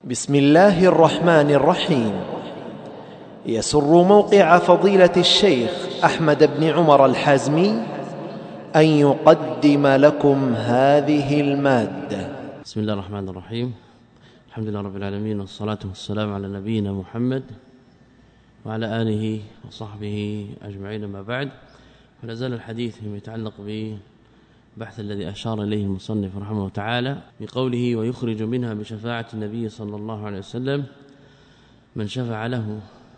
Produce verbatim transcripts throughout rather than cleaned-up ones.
بسم الله الرحمن الرحيم. يسر موقع فضيلة الشيخ أحمد بن عمر الحازمي أن يقدم لكم هذه المادة. بسم الله الرحمن الرحيم. الحمد لله رب العالمين، والصلاة والسلام على نبينا محمد وعلى آله وصحبه أجمعين. ما بعد، فلا زال الحديث فيما يتعلق ببحث الذي أشار إليه المصنف رحمه الله تعالى بقوله: ويخرج منها بشفاعة النبي صلى الله عليه وسلم من شفع له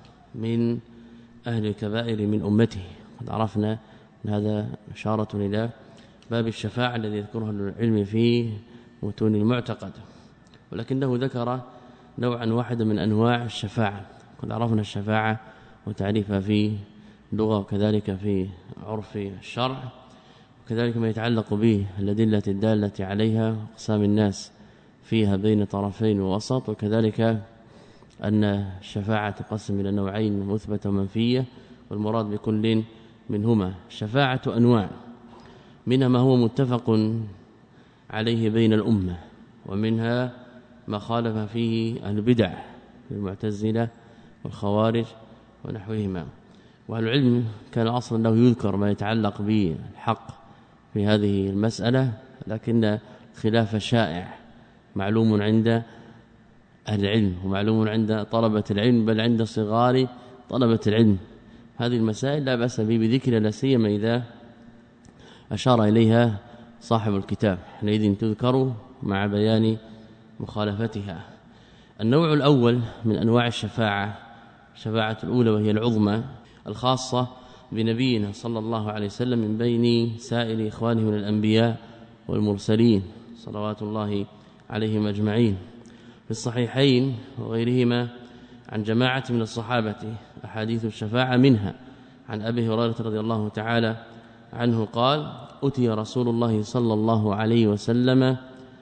من أهل الكبائر من أمته. قد عرفنا أن هذا إشارة إلى باب الشفاعة الذي يذكره العلم في متون المعتقد، ولكنه ذكر نوعا واحدا من أنواع الشفاعة. قد عرفنا الشفاعة وتعريفها في اللغة وكذلك في عرف الشرع، وكذلك ما يتعلق به الأدلة الدالة عليها، أقسام الناس فيها بين طرفين ووسط، وكذلك أن الشفاعة تقسم إلى نوعين: مثبتة ومنفية، والمراد بكل منهما. الشفاعة أنواع، منها ما هو متفق عليه بين الأمة، ومنها ما خالف فيه البدع المعتزلة والخوارج ونحوهما. والعلم كان أصلا له يذكر ما يتعلق بالحق في هذه المسألة، لكن خلاف شائع معلوم عند أهل العلم ومعلوم عند طلبة العلم، بل عند صغار طلبة العلم. هذه المسائل لا بأس به بذكرها، لا سيما إذا أشار إليها صاحب الكتاب، حينئذ تذكر مع بيان مخالفتها. النوع الأول من أنواع الشفاعة، الشفاعة الأولى وهي العظمى الخاصة بنبينا صلى الله عليه وسلم من بين سائر إخوانه من الأنبياء والمرسلين صلوات الله عليهم أجمعين. في الصحيحين وغيرهما عن جماعة من الصحابة أحاديث الشفاعة، منها عن أبي هريرة رضي الله تعالى عنه قال: أتي رسول الله صلى الله عليه وسلم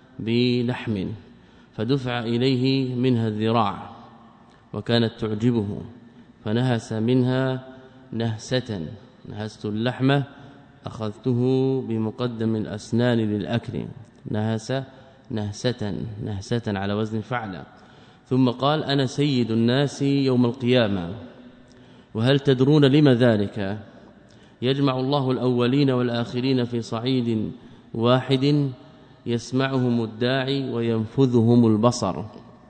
بلحم فدفع إليه منها الذراع، وكانت تعجبه، فنهس منها نهسة، نهست اللحمة أخذته بمقدم الأسنان للأكل، نهس نهسة نهسة على وزن فعلا. ثم قال: أنا سيد الناس يوم القيامة، وهل تدرون لما ذلك؟ يجمع الله الأولين والآخرين في صعيد واحد، يسمعهم الداعي وينفذهم البصر.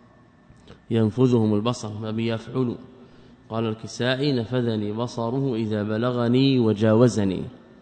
ينفذهم البصر ما بيفعل. قال الكسائي: نفذني بصره إذا بلغني وجاوزني.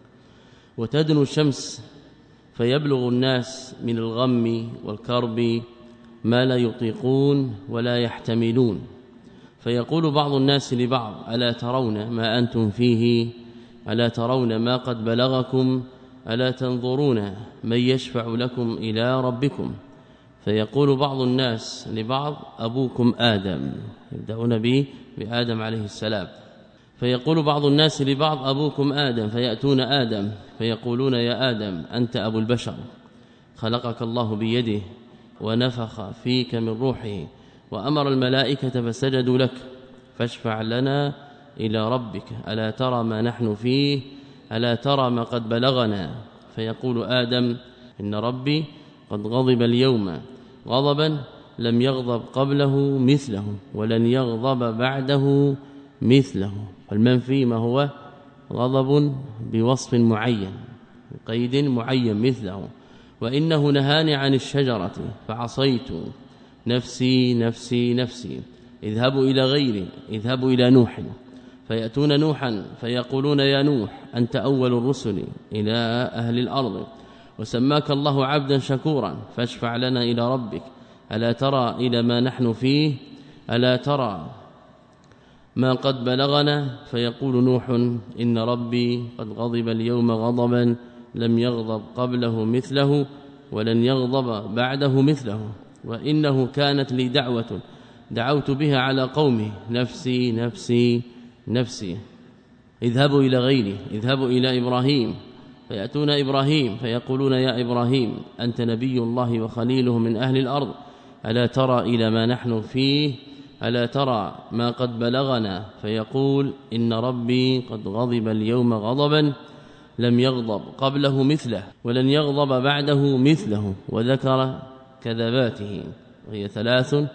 وتدنو الشمس فيبلغ الناس من الغم والكرب ما لا يطيقون ولا يحتملون، فيقول بعض الناس لبعض: ألا ترون ما أنتم فيه؟ ألا ترون ما قد بلغكم؟ ألا تنظرون من يشفع لكم إلى ربكم؟ فيقول بعض الناس لبعض: أبوكم آدم. يبدأون به بآدم عليه السلام. فيقول بعض الناس لبعض: أبوكم آدم. فيأتون آدم فيقولون: يا آدم، أنت أبو البشر، خلقك الله بيده ونفخ فيك من روحه وأمر الملائكة فسجدوا لك، فاشفع لنا إلى ربك. ألا ترى ما نحن فيه؟ ألا ترى ما قد بلغنا؟ فيقول آدم: إن ربي قد غضب اليوم غضبا لم يغضب قبله مثله ولن يغضب بعده مثله. فالمنفي ما هو غضب بوصف معين بقيد معين مثله. وإنه نهاني عن الشجرة فعصيت، نفسي نفسي نفسي. اذهبوا إلى غيري، اذهبوا إلى نوح. فيأتون نوحا فيقولون: يا نوح، أنت أول الرسل إلى أهل الأرض، وسماك الله عبدا شكورا، فاشفع لنا إلى ربك. ألا ترى إلى ما نحن فيه؟ ألا ترى ما قد بلغنا؟ فيقول نوح: إن ربي قد غضب اليوم غضبا لم يغضب قبله مثله ولن يغضب بعده مثله. وإنه كانت لي دعوة دعوت بها على قومي، نفسي نفسي نفسي. اذهبوا إلى غيري، اذهبوا إلى إبراهيم. فيأتون إبراهيم فيقولون: يا إبراهيم، أنت نبي الله وخليله من أهل الأرض، ألا ترى إلى ما نحن فيه؟ ألا ترى ما قد بلغنا؟ فيقول: إن ربي قد غضب اليوم غضبا لم يغضب قبله مثله ولن يغضب بعده مثله. وذكر كذباته، وهي ثلاث: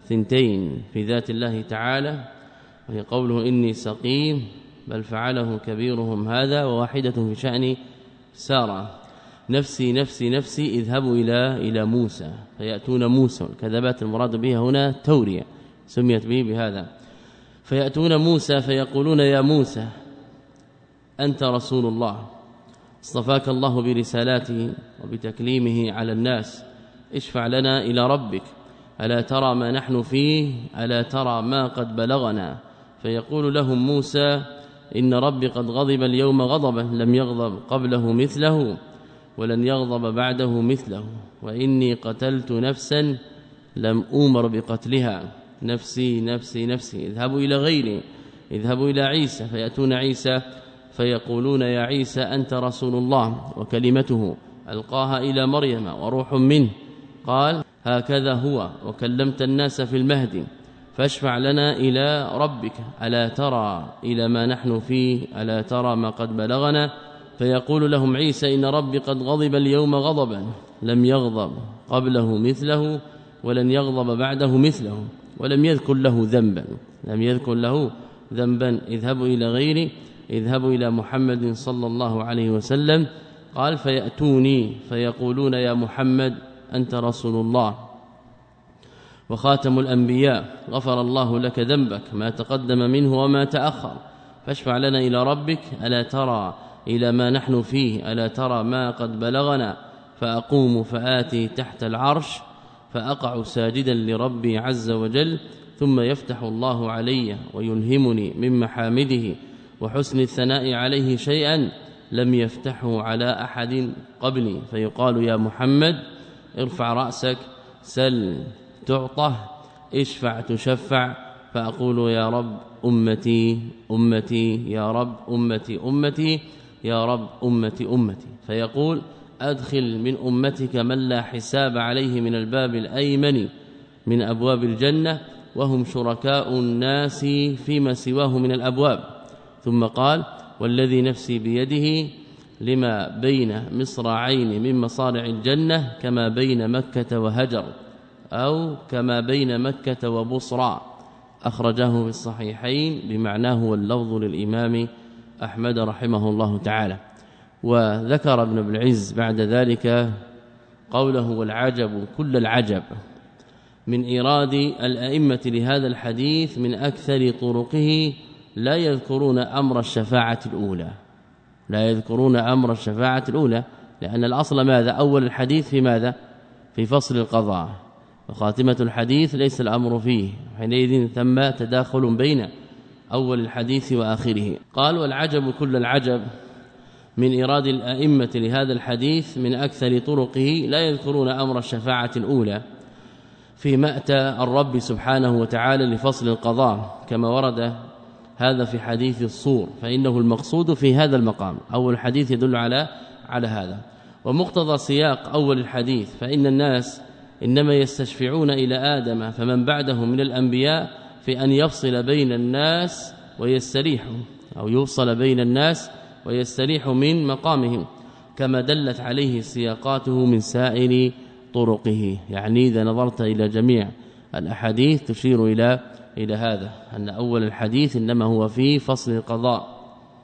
ثنتين في ذات الله تعالى، وهي قوله إني سقيم بل فعله كبيرهم هذا، وواحدة في شأن سارة نفسي نفسي نفسي اذهبوا إلى إلى موسى فيأتون موسى. الكذبات المراد بها هنا تورية سميت به بهذا. فيأتون موسى فيقولون يا موسى أنت رسول الله اصطفاك الله برسالاته وبتكليمه على الناس، اشفع لنا إلى ربك، ألا ترى ما نحن فيه، ألا ترى ما قد بلغنا. فيقول لهم موسى إن ربي قد غضب اليوم غضبا لم يغضب قبله مثله ولن يغضب بعده مثله، وإني قتلت نفسا لم أؤمر بقتلها، نفسي نفسي نفسي، اذهبوا إلى غيري، اذهبوا إلى عيسى. فيأتون عيسى فيقولون يا عيسى أنت رسول الله وكلمته ألقاها إلى مريم وروح منه، قال هكذا هو وكلمت الناس في المهد، فاشفع لنا إلى ربك، ألا ترى إلى ما نحن فيه، ألا ترى ما قد بلغنا. فيقول لهم عيسى إن ربي قد غضب اليوم غضبا لم يغضب قبله مثله ولن يغضب بعده مثله، ولم يذكر له ذنبا لم يذكر له ذنبا اذهبوا إلى غيري، اذهبوا إلى محمد صلى الله عليه وسلم. قال فيأتوني فيقولون يا محمد أنت رسول الله وخاتم الأنبياء، غفر الله لك ذنبك ما تقدم منه وما تأخر، فاشفع لنا إلى ربك، ألا ترى إلى ما نحن فيه، ألا ترى ما قد بلغنا. فأقوم فآتي تحت العرش فأقع ساجدا لربي عز وجل، ثم يفتح الله علي ويلهمني من محامده وحسن الثناء عليه شيئا لم يفتحه على أحد قبلي، فيقال يا محمد ارفع رأسك سل تعطه اشفع تشفع، فأقول يا رب أمتي أمتي يا رب أمتي أمتي يا رب أمتي أمتي. فيقول أدخل من أمتك من لا حساب عليه من الباب الأيمن من أبواب الجنة، وهم شركاء الناس فيما سواه من الأبواب. ثم قال والذي نفسي بيده لما بين مصراعين من مصارع الجنة كما بين مكة وهجر، أو كما بين مكة وبصرى، أخرجه في الصحيحين بمعناه واللفظ للإمام أحمد رحمه الله تعالى. وذكر ابن ابي العز بعد ذلك قوله والعجب كل العجب من إيراد الأئمة لهذا الحديث من أكثر طرقه لا يذكرون أمر الشفاعة الأولى لا يذكرون أمر الشفاعة الأولى لأن الأصل ماذا؟ أول الحديث في ماذا؟ في فصل القضاء، وخاتمة الحديث ليس الأمر فيه، حينئذ ثم تداخل بين أول الحديث وآخره. قال والعجب كل العجب من إيراد الأئمة لهذا الحديث من أكثر طرقه لا يذكرون أمر الشفاعة الأولى في مأتى الرب سبحانه وتعالى لفصل القضاء، كما ورد هذا في حديث الصور، فإنه المقصود في هذا المقام. أول الحديث يدل على على هذا. ومقتضى سياق أول الحديث فإن الناس إنما يستشفعون إلى آدم فمن بعده من الأنبياء في أن يفصل بين الناس ويستريحوا، أو يفصل بين الناس ويستريح من مقامهم، كما دلت عليه سياقاته من سائر طرقه. يعني إذا نظرت إلى جميع الأحاديث تشير إلى إلى هذا، أن أول الحديث إنما هو في فصل القضاء.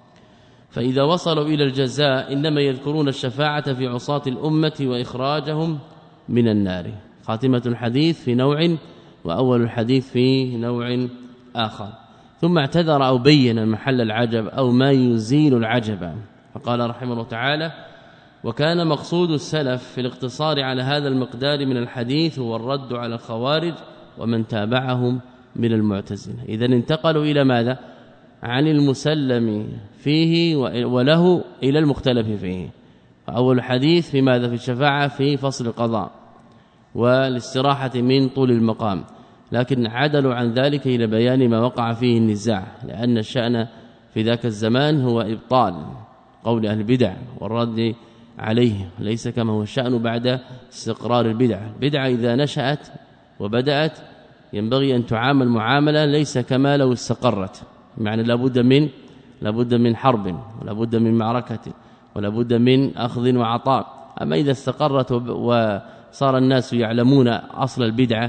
فإذا وصلوا إلى الجزاء إنما يذكرون الشفاعة في عصاة الأمة وإخراجهم من النار. خاتمة الحديث في نوع وأول الحديث في نوع آخر. ثم اعتذر أو بين محل العجب أو ما يزيل العجب، فقال رحمه الله تعالى وكان مقصود السلف في الاقتصار على هذا المقدار من الحديث هو الرد على الخوارج ومن تابعهم من المعتزلة. إذا انتقلوا إلى ماذا؟ عن المسلم فيه وله إلى المختلف فيه. فأول الحديث في ماذا؟ في الشفاعة في فصل القضاء والاستراحة من طول المقام، لكن عدلوا عن ذلك إلى بيان ما وقع فيه النزاع، لأن الشأن في ذاك الزمان هو إبطال قول أهل البدع والرد عليه، ليس كما هو الشأن بعد استقرار البدع. البدعة إذا نشأت وبدأت ينبغي أن تعامل معاملة ليس كما لو استقرت، معنى لابد من لابد من حرب ولابد من معركة ولابد من أخذ وعطاء. أما إذا استقرت وصار الناس يعلمون أصل البدعة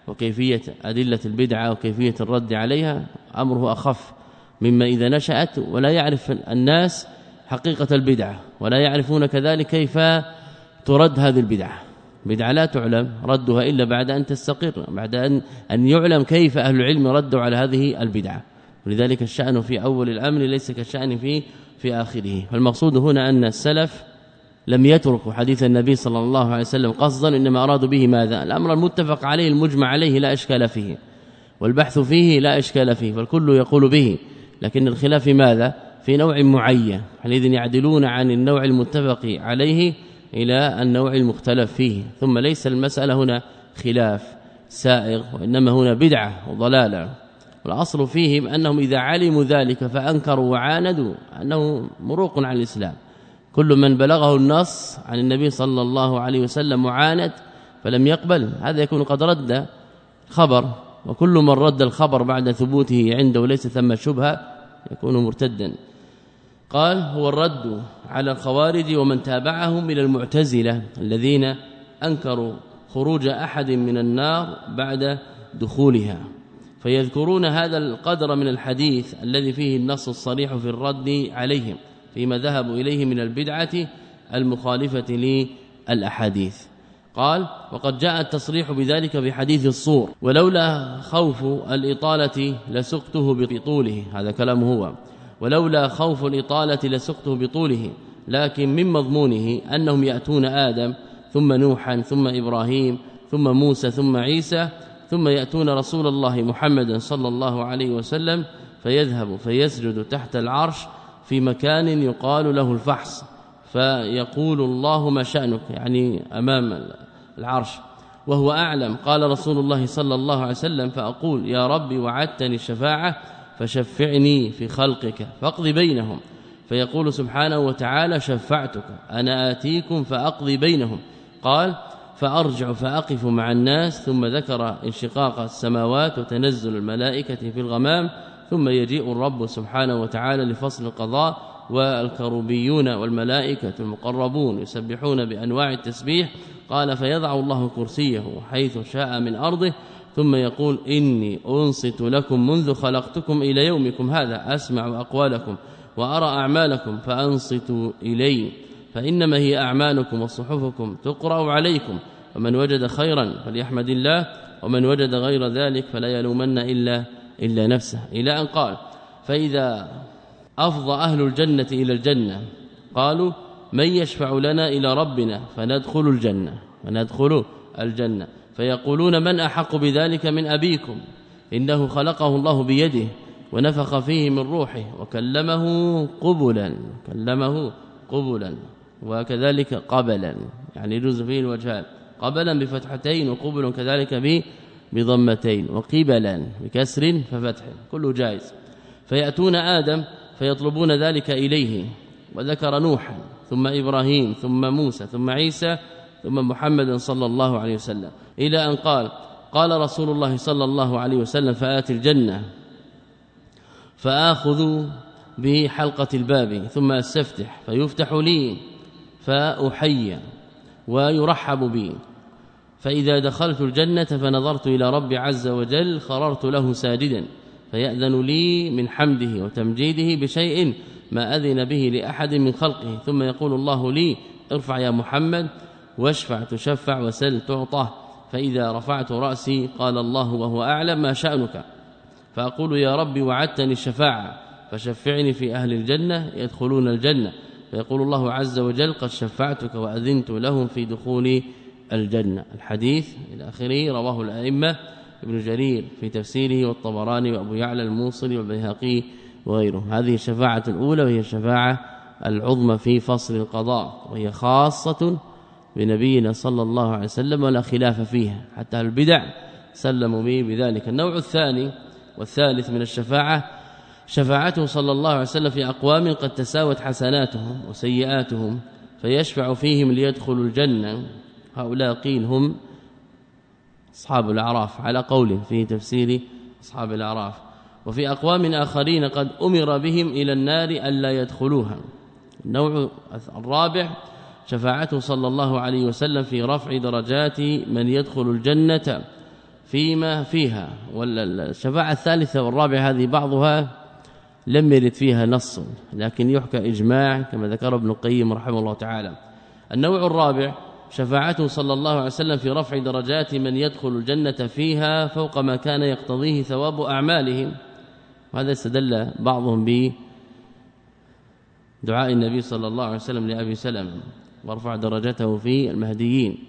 وكيفية أدلة البدعة وكيفية الرد عليها أمره أخف مما إذا نشأت ولا يعرف الناس حقيقة البدعة ولا يعرفون كذلك كيف ترد هذه البدعة. بدعة لا تعلم ردها إلا بعد أن تستقر، بعد أن أن يعلم كيف أهل العلم ردوا على هذه البدعة. ولذلك الشأن في أول الأمر ليس كالشأن في في آخره. فالمقصود هنا أن السلف لم يتركوا حديث النبي صلى الله عليه وسلم قصدا، إنما أرادوا به ماذا؟ الأمر المتفق عليه المجمع عليه لا إشكال فيه، والبحث فيه لا إشكال فيه، فالكل يقول به، لكن الخلاف ماذا؟ في نوع معين، حينئذ يعدلون عن النوع المتفق عليه إلى النوع المختلف فيه. ثم ليس المسألة هنا خلاف سائغ، وإنما هنا بدعة وضلالة، والأصل فيهم أنهم إذا علموا ذلك فأنكروا وعاندوا أنه مروق عن الإسلام. كل من بلغه النص عن النبي صلى الله عليه وسلم معاند فلم يقبل، هذا يكون قد رد خبر، وكل من رد الخبر بعد ثبوته عنده وليس ثم شبهة يكون مرتدا. قال هو الرد على الخوارج ومن تابعهم من المعتزلة الذين أنكروا خروج أحد من النار بعد دخولها، فيذكرون هذا القدر من الحديث الذي فيه النص الصريح في الرد عليهم فيما ذهبوا إليه من البدعة المخالفة للأحاديث. قال وقد جاء التصريح بذلك في حديث الصور، ولولا خوف الإطالة لسقته بطوله، هذا كلامه هو، ولولا خوف الإطالة لسقته بطوله، لكن من مضمونه أنهم يأتون آدم ثم نوحا ثم إبراهيم ثم موسى ثم عيسى ثم يأتون رسول الله محمد صلى الله عليه وسلم فيذهب فيسجد تحت العرش في مكان يقال له الفحص، فيقول الله ما شأنك، يعني أمام العرش وهو أعلم. قال رسول الله صلى الله عليه وسلم فأقول يا ربي وعدتني الشفاعة فشفعني في خلقك فاقضي بينهم، فيقول سبحانه وتعالى شفعتك أنا آتيكم فأقضي بينهم. قال فأرجع فأقف مع الناس، ثم ذكر انشقاق السماوات وتنزل الملائكة في الغمام، ثم يجيء الرب سبحانه وتعالى لفصل القضاء، والكروبيون والملائكة المقربون يسبحون بأنواع التسبيح. قال فيضع الله كرسيه حيث شاء من أرضه، ثم يقول إني أنصت لكم منذ خلقتكم إلى يومكم هذا، أسمع أقوالكم وأرى أعمالكم فأنصتوا إلي، فإنما هي أعمالكم وصحفكم تقرأ عليكم، ومن وجد خيرا فليحمد الله، ومن وجد غير ذلك فلا يلومن إلا, إلا نفسه، إلى أن قال فإذا أفضى أهل الجنة إلى الجنة قالوا من يشفع لنا إلى ربنا فندخل الجنة فندخل الجنة فيقولون من أحق بذلك من أبيكم، إنه خلقه الله بيده ونفخ فيه من روحه وكلمه قبلا كلمه قبلا وكذلك قبلا، يعني يجوز فيه الوجهان، قبلا بفتحتين وقبل كذلك بضمتين، وقبلا بكسر ففتح، كله جائز. فيأتون آدم فيطلبون ذلك إليه، وذكر نوحا ثم إبراهيم ثم موسى ثم عيسى ثم محمد صلى الله عليه وسلم، إلى أن قال قال رسول الله صلى الله عليه وسلم فآتي الجنة فآخذ بحلقة الباب ثم أستفتح فيفتح لي فأحيي ويرحب بي، فإذا دخلت الجنة فنظرت إلى ربي عز وجل خررت له ساجدا، فيأذن لي من حمده وتمجيده بشيء ما أذن به لأحد من خلقه، ثم يقول الله لي ارفع يا محمد واشفع تشفع وسل تعطى، فإذا رفعت رأسي قال الله وهو أعلم ما شأنك، فأقول يا ربي وعدتني الشفاعة فشفعني في أهل الجنة يدخلون الجنة، فيقول الله عز وجل قد شفعتك وأذنت لهم في دخول الجنة. الحديث إلى آخره رواه الأئمة ابن جرير في تفسيره والطبراني وأبو يعلى الموصلي والبيهقي وغيره. هذه الشفاعة الأولى وهي الشفاعة العظمى في فصل القضاء، وهي خاصة بنبينا صلى الله عليه وسلم ولا خلاف فيها، حتى البدع سلموا به بذلك. النوع الثاني والثالث من الشفاعة شفاعته صلى الله عليه وسلم في أقوام قد تساوت حسناتهم وسيئاتهم فيشفع فيهم ليدخلوا الجنة، هؤلاء قيل هم أصحاب الأعراف على قول في تفسير أصحاب الأعراف، وفي أقوام آخرين قد أمر بهم إلى النار ألا يدخلوها. النوع الرابع شفاعته صلى الله عليه وسلم في رفع درجات من يدخل الجنة فيما فيها. والشفاعة الثالثة والرابعة هذه بعضها لم يرد فيها نص لكن يحكى إجماع كما ذكر ابن القيم رحمه الله تعالى. النوع الرابع شفاعته صلى الله عليه وسلم في رفع درجات من يدخل الجنة فيها فوق ما كان يقتضيه ثواب أعمالهم. وهذا استدل بعضهم بدعاء النبي صلى الله عليه وسلم لأبي سلمة وارفع درجته في المهديين.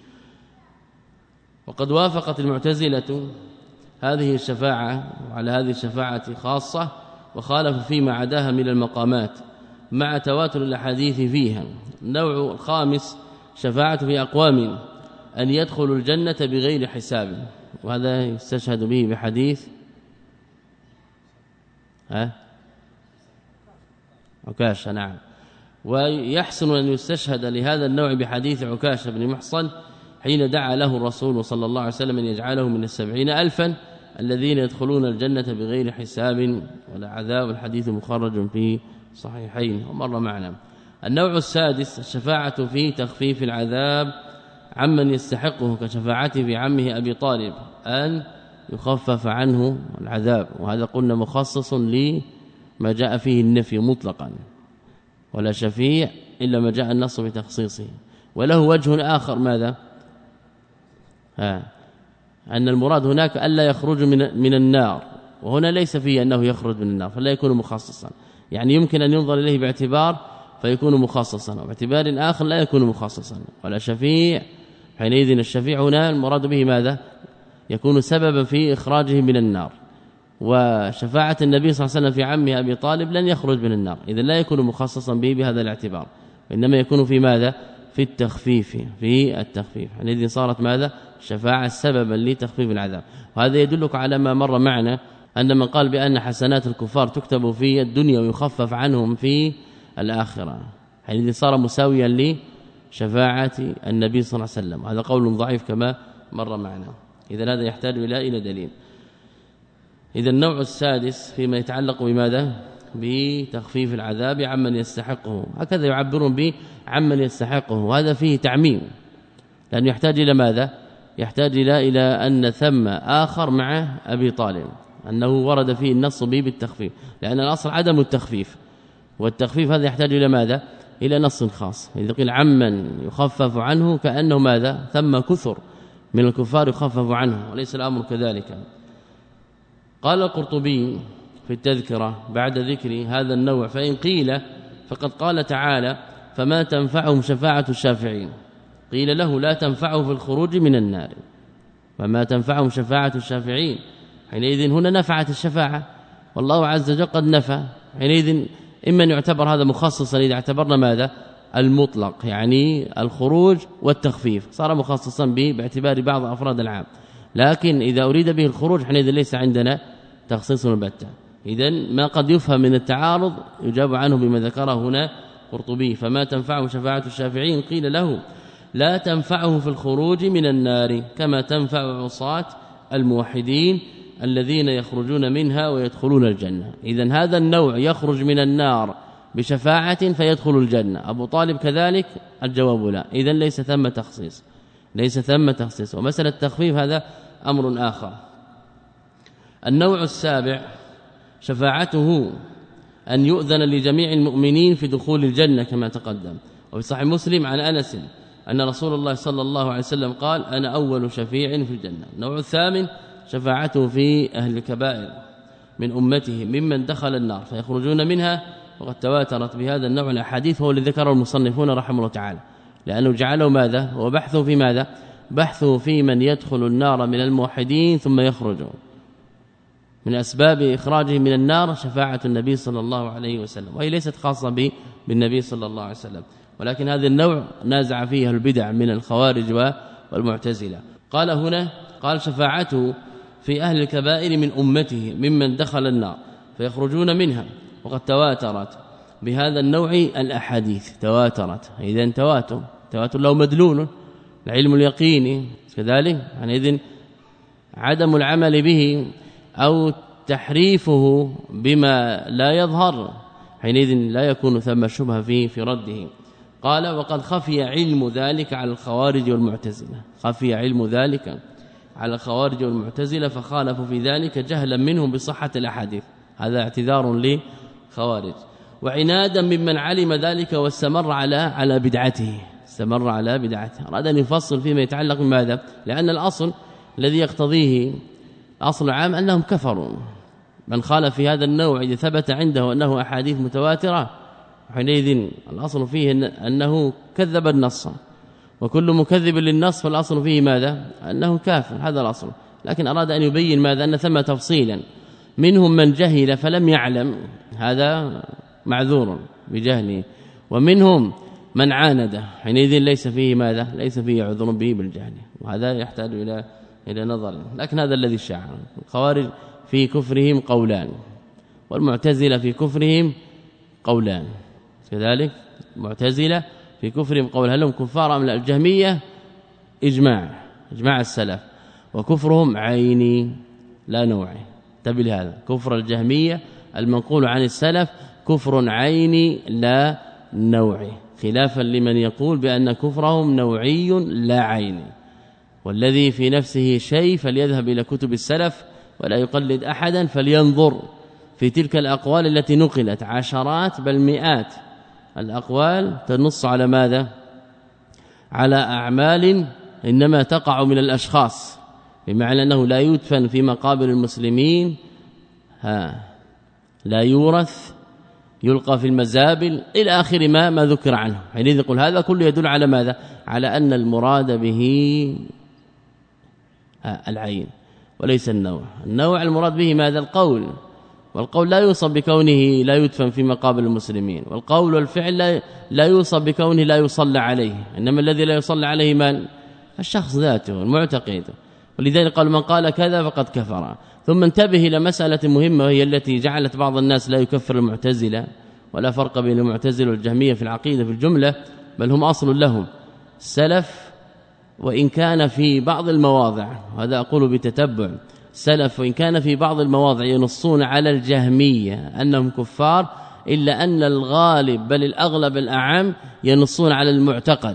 وقد وافقت المعتزلة هذه الشفاعة وعلى هذه الشفاعة خاصة وخالف فيما عداها من المقامات مع تواتر الأحاديث فيها. النوع الخامس شفاعة في أقوام أن يدخلوا الجنة بغير حساب، وهذا يستشهد به بحديث ها عكاشة. نعم. ويحسن أن يستشهد لهذا النوع بحديث عكاشة بن محصن حين دعا له الرسول صلى الله عليه وسلم أن يجعله من السبعين ألفا الذين يدخلون الجنة بغير حساب ولا عذاب. الحديث مخرج في صحيحين ومر معنا. النوع السادس الشفاعة في تخفيف العذاب عمن يستحقه كشفاعته في عمه أبي طالب أن يخفف عنه العذاب، وهذا قلنا مخصص لما جاء فيه النفي مطلقا ولا شفيع إلا ما جاء النص بتخصيصه. وله وجه آخر ماذا ها أن المراد هناك ألا يخرج من من النار، وهنا ليس فيه أنه يخرج من النار فلا يكون مخصصا، يعني يمكن أن ينظر إليه باعتبار فيكون مخصصا وباعتبار آخر لا يكون مخصصا. ولا شفيع حينئذ الشفيع هنا المراد به ماذا يكون سببا في إخراجه من النار. وشفاعة النبي صلى الله عليه وسلم في عمه أبي طالب لن يخرج من النار، إذن لا يكون مخصصا به بهذا الاعتبار، وإنما يكون في ماذا في التخفيف في التخفيف حينئذ صارت ماذا شفاعة سببا لتخفيف العذاب. وهذا يدلك على ما مر معنا أن من قال بأن حسنات الكفار تكتب في الدنيا ويخفف عنهم في الآخرة حينئذ صار مساويا لشفاعة النبي صلى الله عليه وسلم. هذا قول ضعيف كما مر معنا، إذن هذا يحتاج إلى إلى دليل. إذا النوع السادس فيما يتعلق بماذا بتخفيف العذاب عمن يستحقه، هكذا يعبرون به عمن يستحقه، وهذا فيه تعميم لأنه يحتاج إلى ماذا يحتاج إلى إلى أن ثم آخر مع أبي طالب أنه ورد فيه النص به بالتخفيف، لأن الأصل عدم التخفيف، والتخفيف هذا يحتاج إلى ماذا إلى نص خاص. إذا قيل عمن يخفف عنه كأنه ماذا ثم كثر من الكفار يخفف عنه، وليس الأمر كذلك. قال القرطبي في التذكرة بعد ذكر هذا النوع فإن قيل فقد قال تعالى فما تنفعهم شفاعة الشافعين، قيل له لا تنفعه في الخروج من النار، فما تنفعهم شفاعة الشافعين حينئذ هنا نفعت الشفاعة والله عز وجل قد نفى، حينئذ إما أن يعتبر هذا مخصصا إذا اعتبرنا ماذا المطلق يعني الخروج والتخفيف صار مخصصا به باعتبار بعض أفراد العام، لكن إذا أريد به الخروج حينئذ ليس عندنا تخصيص البتة. إذن ما قد يفهم من التعارض يجاب عنه بما ذكره هنا قرطبي فما تنفعه شفاعة الشافعين، قيل له لا تنفعه في الخروج من النار كما تنفع عصاة الموحدين الذين يخرجون منها ويدخلون الجنة. إذن هذا النوع يخرج من النار بشفاعة فيدخل الجنة، أبو طالب كذلك الجواب لا، إذن ليس ثم تخصيص ليس ثم تخصيص. ومسألة التخفيف هذا أمر آخر. النوع السابع شفاعته أن يؤذن لجميع المؤمنين في دخول الجنة كما تقدم، وفي صحيح مسلم عن أنس أن رسول الله صلى الله عليه وسلم قال أنا أول شفيع في الجنة. النوع الثامن شفاعته في أهل الكبائر من أمته ممن دخل النار فيخرجون منها، وقد تواترت بهذا النوع الأحاديث هو الذي ذكره المصنفون رحمه الله تعالى، لأنه جعله ماذا وبحثه في ماذا بحثه في من يدخل النار من الموحدين ثم يخرجون، من أسباب إخراجه من النار شفاعة النبي صلى الله عليه وسلم، وهي ليست خاصة به بالنبي صلى الله عليه وسلم، ولكن هذا النوع نازع فيه البدع من الخوارج والمعتزلة. قال هنا قال شفاعته في أهل الكبائر من أمته ممن دخل النار فيخرجون منها، وقد تواترت بهذا النوع الأحاديث تواترت، إذن تواتر تواتر له مدلول العلم اليقيني كذلك، يعني إذن عدم العمل به أو تحريفه بما لا يظهر حينئذ لا يكون ثم شبهه فيه في رده. قال وقد خفي علم ذلك على الخوارج والمعتزلة، خفي علم ذلك على الخوارج والمعتزلة فخالفوا في ذلك جهلا منهم بصحة الأحاديث. هذا اعتذار لخوارج، وعنادا ممن علم ذلك واستمر على على بدعته استمر على بدعته أراد أن يفصل فيما يتعلق بماذا؟ لأن الأصل الذي يقتضيه أصل العام أنهم كفروا. من خالف في هذا النوع إذا ثبت عنده أنه أحاديث متواترة حينئذ الأصل فيه أنه كذب النص، وكل مكذب للنص فالأصل فيه ماذا؟ أنه كافر. هذا الأصل. لكن أراد أن يبين ماذا؟ أن ثم تفصيلا، منهم من جهل فلم يعلم، هذا معذور بجهله، ومنهم من عاند حينئذ ليس فيه ماذا؟ ليس فيه عذر به بالجهل، وهذا يحتاج إلى إلى نظر. لكن هذا الذي شاع. الخوارج في كفرهم قولان، والمعتزلة في كفرهم قولان كذلك. المعتزلة في كفرهم قول، هل هم كفار ام لا؟ الجهمية اجماع اجماع السلف، وكفرهم عيني لا نوعي. انتبه لهذا، كفر الجهمية المنقول عن السلف كفر عيني لا نوعي، خلافا لمن يقول بأن كفرهم نوعي لا عيني. والذي في نفسه شيء فليذهب إلى كتب السلف ولا يقلد أحدا، فلينظر في تلك الأقوال التي نقلت، عشرات بل مئات الأقوال تنص على ماذا؟ على أعمال إنما تقع من الأشخاص، بمعنى أنه لا يدفن في مقابر المسلمين، ها لا يورث، يلقى في المزابل إلى آخر ما ما ذكر عنه. حينئذ يقول هذا كله يدل على ماذا؟ على أن المراد به العين وليس النوع. النوع المراد به ماذا؟ القول، والقول لا يوصف بكونه لا يدفن في مقابر المسلمين، والقول والفعل لا, لا يوصف بكونه لا يصلى عليه، إنما الذي لا يصلى عليه من؟ الشخص ذاته المعتقد. ولذلك قال من قال كذا فقد كفر. ثم انتبه إلى مسألة مهمة، وهي التي جعلت بعض الناس لا يكفر المعتزلة، ولا فرق بين المعتزلة والجهمية في العقيدة في الجملة، بل هم أصل لهم السلف، وإن كان في بعض المواضع، وهذا أقول بتتبع، السلف وإن كان في بعض المواضع ينصون على الجهمية أنهم كفار، إلا أن الغالب بل الأغلب الأعم ينصون على المعتقد،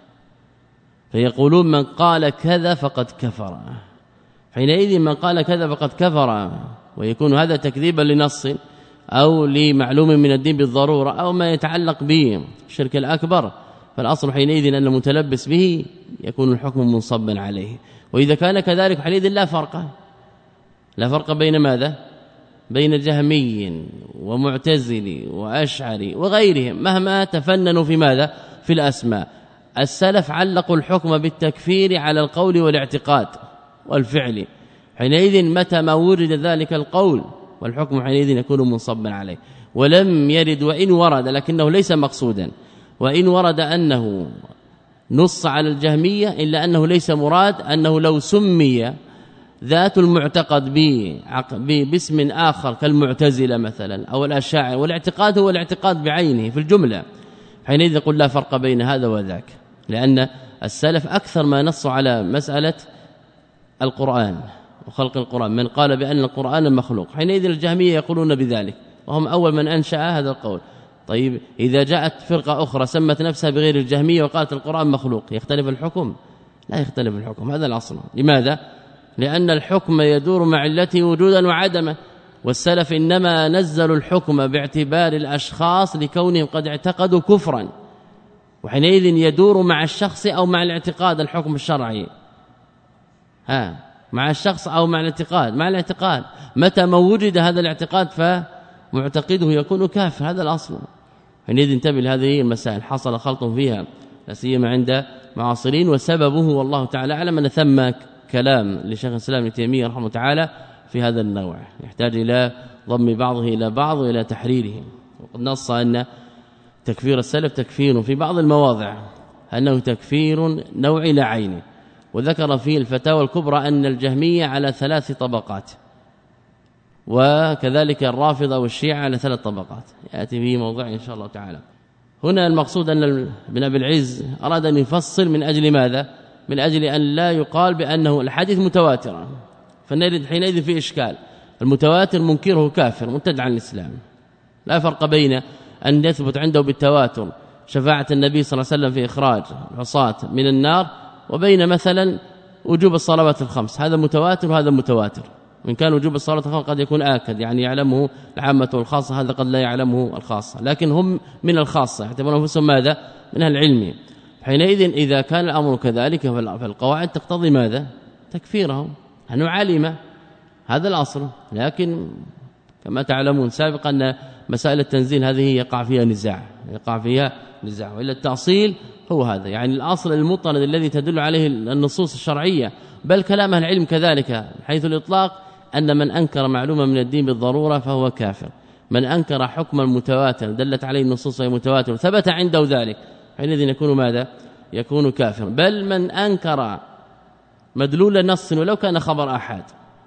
فيقولون من قال كذا فقد كفر. حينئذ من قال كذا فقد كفر، ويكون هذا تكذيبا لنص أو لمعلوم من الدين بالضرورة أو ما يتعلق به الشرك الأكبر، فالأصل حينئذ أن المتلبس به يكون الحكم منصبا عليه. وإذا كان كذلك حينئذ لا فرق لا فرق بين ماذا؟ بين جهمي ومعتزلي وأشعري وغيرهم مهما تفننوا في ماذا؟ في الأسماء. السلف علقوا الحكم بالتكفير على القول والاعتقاد والفعل، حينئذ متى ما ورد ذلك القول والحكم حينئذ يكون منصبا عليه. ولم يرد، وإن ورد لكنه ليس مقصودا، وإن ورد أنه نص على الجهمية، إلا أنه ليس مراد أنه لو سمي ذات المعتقد باسم آخر كالمعتزلة مثلا أو الأشاعرة، والاعتقاد هو الاعتقاد بعينه في الجملة، حينئذ يقول لا فرق بين هذا وذاك، لأن السلف أكثر ما نصوا على مسألة القرآن وخلق القرآن. من قال بأن القرآن مخلوق، حينئذ الجهمية يقولون بذلك، وهم أول من أنشأ هذا القول. طيب إذا جاءت فرقة أخرى سمت نفسها بغير الجهمية وقالت القرآن مخلوق، يختلف الحكم؟ لا يختلف الحكم، هذا الأصل. لماذا؟ لأن الحكم يدور مع علته وجودا وعدما، والسلف إنما نزلوا الحكم باعتبار الأشخاص لكونهم قد اعتقدوا كفرا، وحينئذ يدور مع الشخص أو مع الاعتقاد الحكم الشرعي، ها مع الشخص أو مع الاعتقاد مع الاعتقاد متى ما وجد هذا الاعتقاد فمعتقده يكون كافر، هذا الأصل. حينئذ انتبه لهذه المسائل، حصل خلط فيها لا سيما عند معاصرين، وسببه والله تعالى أعلم أن ثم كلام لشيخ الإسلام ابن تيمية رحمه الله تعالى في هذا النوع، يحتاج إلى ضم بعضه إلى بعض وإلى تحريره. وقد نص أن تكفير السلف تكفير في بعض المواضع أنه تكفير نوعي لا عيني، وذكر في الفتاوى الكبرى أن الجهمية على ثلاث طبقات، وكذلك الرافضة والشيعة على ثلاث طبقات، يأتي به موضوع إن شاء الله تعالى. هنا المقصود أن ابن أبي العز أراد أن يفصل من أجل ماذا؟ من أجل أن لا يقال بأنه الحديث متواتر، فنرد حينئذ في إشكال. المتواتر منكره كافر مرتد عن الإسلام، لا فرق بين أن يثبت عنده بالتواتر شفاعة النبي صلى الله عليه وسلم في إخراج العصاة من النار، وبين مثلا وجوب الصلوات الخمس، هذا متواتر وهذا متواتر. وإن كان وجوب الصلاة الخمس قد يكون آكد، يعني يعلمه العامة والخاصة، هذا قد لا يعلمه الخاصة، لكن هم من الخاصة يعتبرون أنفسهم ماذا؟ من العلم. حينئذ إذا كان الأمر كذلك فالقواعد تقتضي ماذا؟ تكفيرهم، أنه علم، هذا الأصل. لكن كما تعلمون سابقا أن مسائل التنزيل هذه يقع فيها نزاع، يقع فيها نزاع، وإلا التأصيل هو هذا، يعني الأصل المطلق الذي تدل عليه النصوص الشرعية، بل كلام أهل العلم كذلك حيث الإطلاق، أن من أنكر معلومة من الدين بالضرورة فهو كافر. من أنكر حكم المتواتر دلت عليه النصوص وهي متواتر ثبت عنده ذلك، حينئذ يكون ماذا؟ يكون كافر. بل من أنكر مدلول نص ولو كان خبر أحد،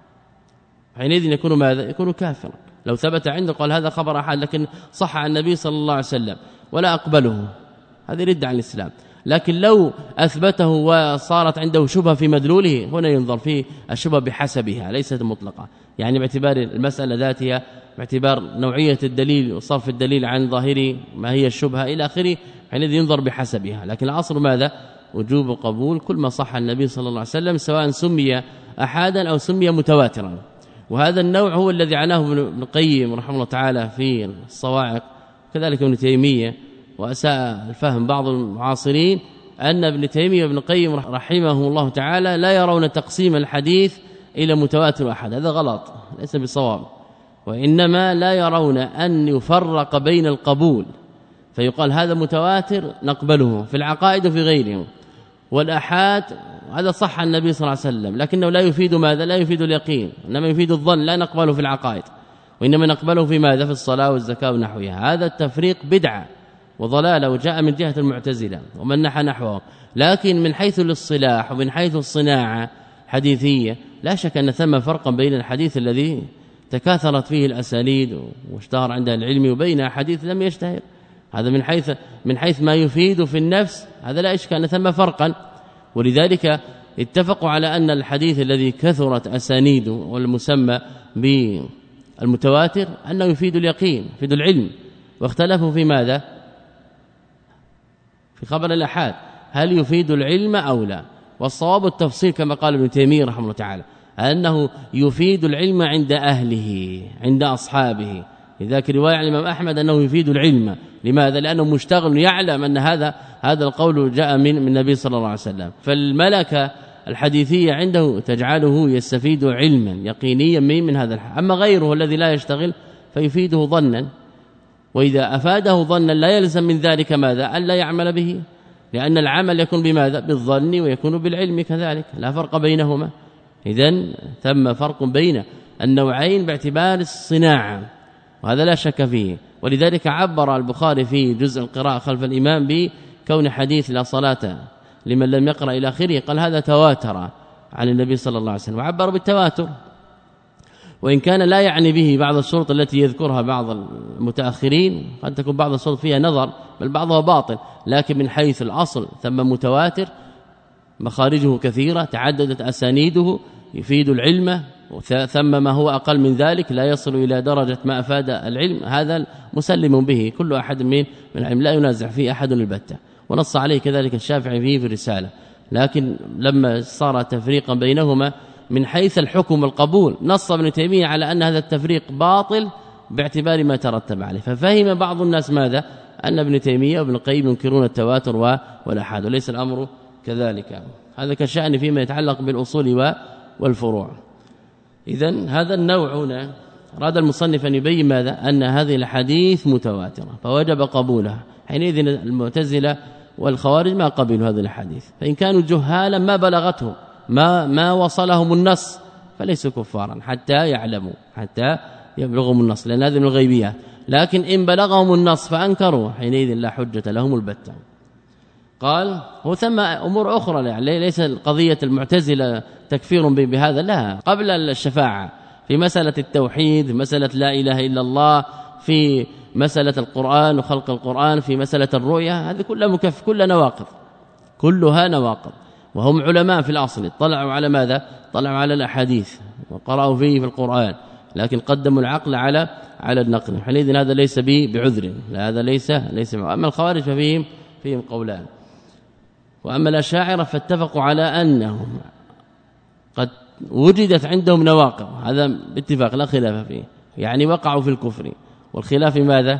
حينئذ يكون ماذا؟ يكون كافر. لو ثبت عنده قال هذا خبر أحد لكن صح عن النبي صلى الله عليه وسلم ولا أقبله، هذا رد عن الإسلام. لكن لو أثبته وصارت عنده شبهة في مدلوله، هنا ينظر فيه الشبهة بحسبها ليست مطلقة، يعني باعتبار المسألة ذاتها، باعتبار نوعية الدليل وصرف الدليل عن ظاهره ما هي الشبهة إلى آخره، حينئذ ينظر بحسبها. لكن الأصل ماذا؟ وجوب قبول كل ما صح النبي صلى الله عليه وسلم، سواء سمي أحادا أو سمي متواترا. وهذا النوع هو الذي عناه ابن القيم رحمه الله تعالى في الصواعق، كذلك ابن تيمية، وأساء الفهم بعض المعاصرين أن ابن تيمية وابن القيم رحمه الله تعالى لا يرون تقسيم الحديث إلى متواتر أحد، هذا غلط ليس بصواب، وإنما لا يرون أن يفرق بين القبول فيقال هذا متواتر نقبله في العقائد وفي غيره، والأحاد هذا صح عن النبي صلى الله عليه وسلم لكنه لا يفيد ماذا؟ لا يفيد اليقين، إنما يفيد الظن، لا نقبله في العقائد، وإنما نقبله في ماذا؟ في الصلاة والزكاة ونحوها. هذا التفريق بدعة وضلاله وجاء من جهة المعتزلة ومن نحى نحوه. لكن من حيث الاصطلاح ومن حيث الصناعة حديثية لا شك أن ثم فرقا بين الحديث الذي تكاثرت فيه الأسانيد واشتهر عند العلم وبين حديث لم يشتهر، هذا من حيث من حيث ما يفيد في النفس، هذا لا إشكال أن ثم فرقا. ولذلك اتفقوا على أن الحديث الذي كثرت أسانيده والمسمى بالمتواتر أنه يفيد اليقين، يفيد العلم. واختلفوا في ماذا؟ في خبر الأحاد هل يفيد العلم أو لا؟ والصواب التفصيل كما قال ابن تيمية رحمه الله تعالى أنه يفيد العلم عند أهله عند أصحابه. لذلك رواية عن الإمام أحمد أنه يفيد العلم، لماذا؟ لأنه مشتغل يعلم أن هذا هذا القول جاء من من النبي صلى الله عليه وسلم. فالملكة الحديثية عنده تجعله يستفيد علما يقينيا من من هذا الحديث. أما غيره الذي لا يشتغل فيفيده ظنا، وإذا أفاده ظنا لا يلزم من ذلك ماذا؟ ألا يعمل به، لأن العمل يكون بماذا؟ بالظن ويكون بالعلم كذلك، لا فرق بينهما. إذن ثم فرق بين النوعين باعتبار الصناعة، وهذا لا شك فيه. ولذلك عبر البخاري في جزء القراءة خلف الإمام بكون حديث لا صلاة لمن لم يقرأ إلى آخره، قال هذا تواتر عن النبي صلى الله عليه وسلم، وعبر بالتواتر، وإن كان لا يعني به بعض الشروط التي يذكرها بعض المتأخرين، قد تكون بعض الشروط فيها نظر بل بعضها باطل، لكن من حيث الأصل ثم متواتر مخارجه كثيرة تعددت أسانيده يفيد العلم، ثم ما هو أقل من ذلك لا يصل إلى درجة ما أفاد العلم، هذا مسلم به كل أحد من من العلم لا ينازع فيه أحد البتة، ونص عليه كذلك الشافعي فيه في الرسالة. لكن لما صار تفريقا بينهما من حيث الحكم والقبول نص ابن تيمية على أن هذا التفريق باطل باعتبار ما ترتب عليه، ففهم بعض الناس ماذا؟ أن ابن تيمية وابن القيم ينكرون التواتر والأحاد، وليس الأمر كذلك. هذا كشأن فيما يتعلق بالأصول والفروع. إذن هذا النوع هنا أراد المصنف أن يبين ماذا؟ أن هذه الحديث متواترة فوجب قبولها، حينئذ المعتزلة والخوارج ما قبلوا هذا الحديث، فإن كانوا جهالا ما بلغتهم ما ما وصلهم النص فليسوا كفارا حتى يعلموا حتى يبلغهم النص، لأن هذه من الغيبيات. لكن إن بلغهم النص فأنكروا حينئذ لا حجة لهم البتة. قال هو ثم أمور أخرى، يعني ليس القضية المعتزلة تكفير بهذا، لا، قبل الشفاعة في مسألة التوحيد، في مسألة لا إله إلا الله، في مسألة القرآن وخلق القرآن، في مسألة الرؤية، هذه كلها مكف كلها نواقض، كلها نواقض. وهم علماء في الأصل اطلعوا على ماذا؟ طلعوا على الأحاديث وقرأوا فيه في القرآن، لكن قدموا العقل على على النقل، حينئذ هذا ليس به بعذر، لا هذا ليس ليس. أما الخوارج ففيهم فيهم قولان. وأما الأشاعرة فاتفقوا على أنهم قد وجدت عندهم نواقض، هذا باتفاق لا خلاف فيه، يعني وقعوا في الكفر، والخلاف ماذا؟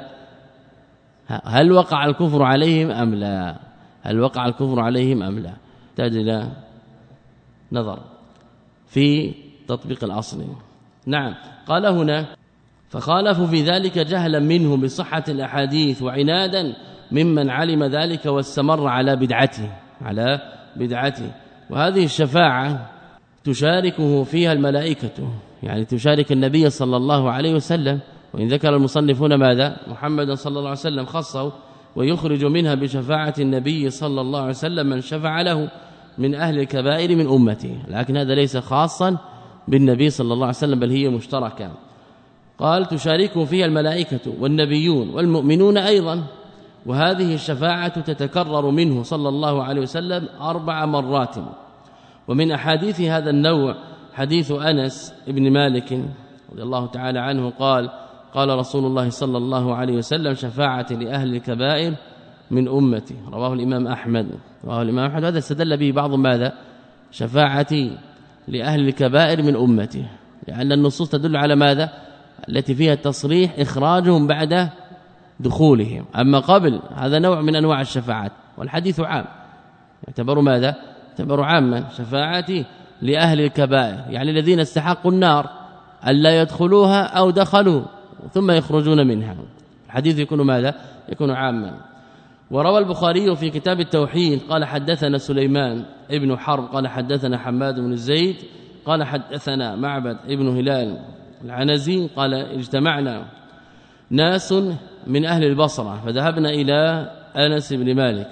هل وقع الكفر عليهم أم لا؟ هل وقع الكفر عليهم أم لا؟ تحتاج إلى نظر في تطبيق الأصل. نعم. قال هنا فخالفوا في ذلك جهلا منه بصحة الأحاديث وعنادا ممن علم ذلك واستمر على بدعته على بدعته وهذه الشفاعة تشاركه فيها الملائكة، يعني تشارك النبي صلى الله عليه وسلم، وإن ذكر المصنفون ماذا؟ محمد صلى الله عليه وسلم خصه ويخرج منها بشفاعة النبي صلى الله عليه وسلم من شفع له من أهل الكبائر من أمته، لكن هذا ليس خاصا بالنبي صلى الله عليه وسلم بل هي مشتركة. قال تشاركه فيها الملائكة والنبيون والمؤمنون أيضا، وهذه الشفاعة تتكرر منه صلى الله عليه وسلم أربع مرات. ومن أحاديث هذا النوع حديث أنس بن مالك رضي الله تعالى عنه قال قال رسول الله صلى الله عليه وسلم شفاعة لأهل الكبائر من أمتي، رواه الإمام أحمد رواه الإمام أحمد. هذا استدل به بعض ماذا؟ شفاعتي لأهل الكبائر من أمتي، لأن النصوص تدل على ماذا؟ التي فيها تصريح إخراجهم بعد دخولهم، أما قبل هذا نوع من أنواع الشفاعات، والحديث عام يعتبر ماذا؟ يعتبر عاما شفاعتي لأهل الكبائر، يعني الذين استحقوا النار ألا يدخلوها أو دخلوا ثم يخرجون منها، الحديث يكون ماذا؟ يكون عاما. وروى البخاري في كتاب التوحيد قال حدثنا سليمان ابن حرب قال حدثنا حماد بن زيد قال حدثنا معبد ابن هلال العنزي قال اجتمعنا ناس من أهل البصرة فذهبنا إلى أنس بن مالك،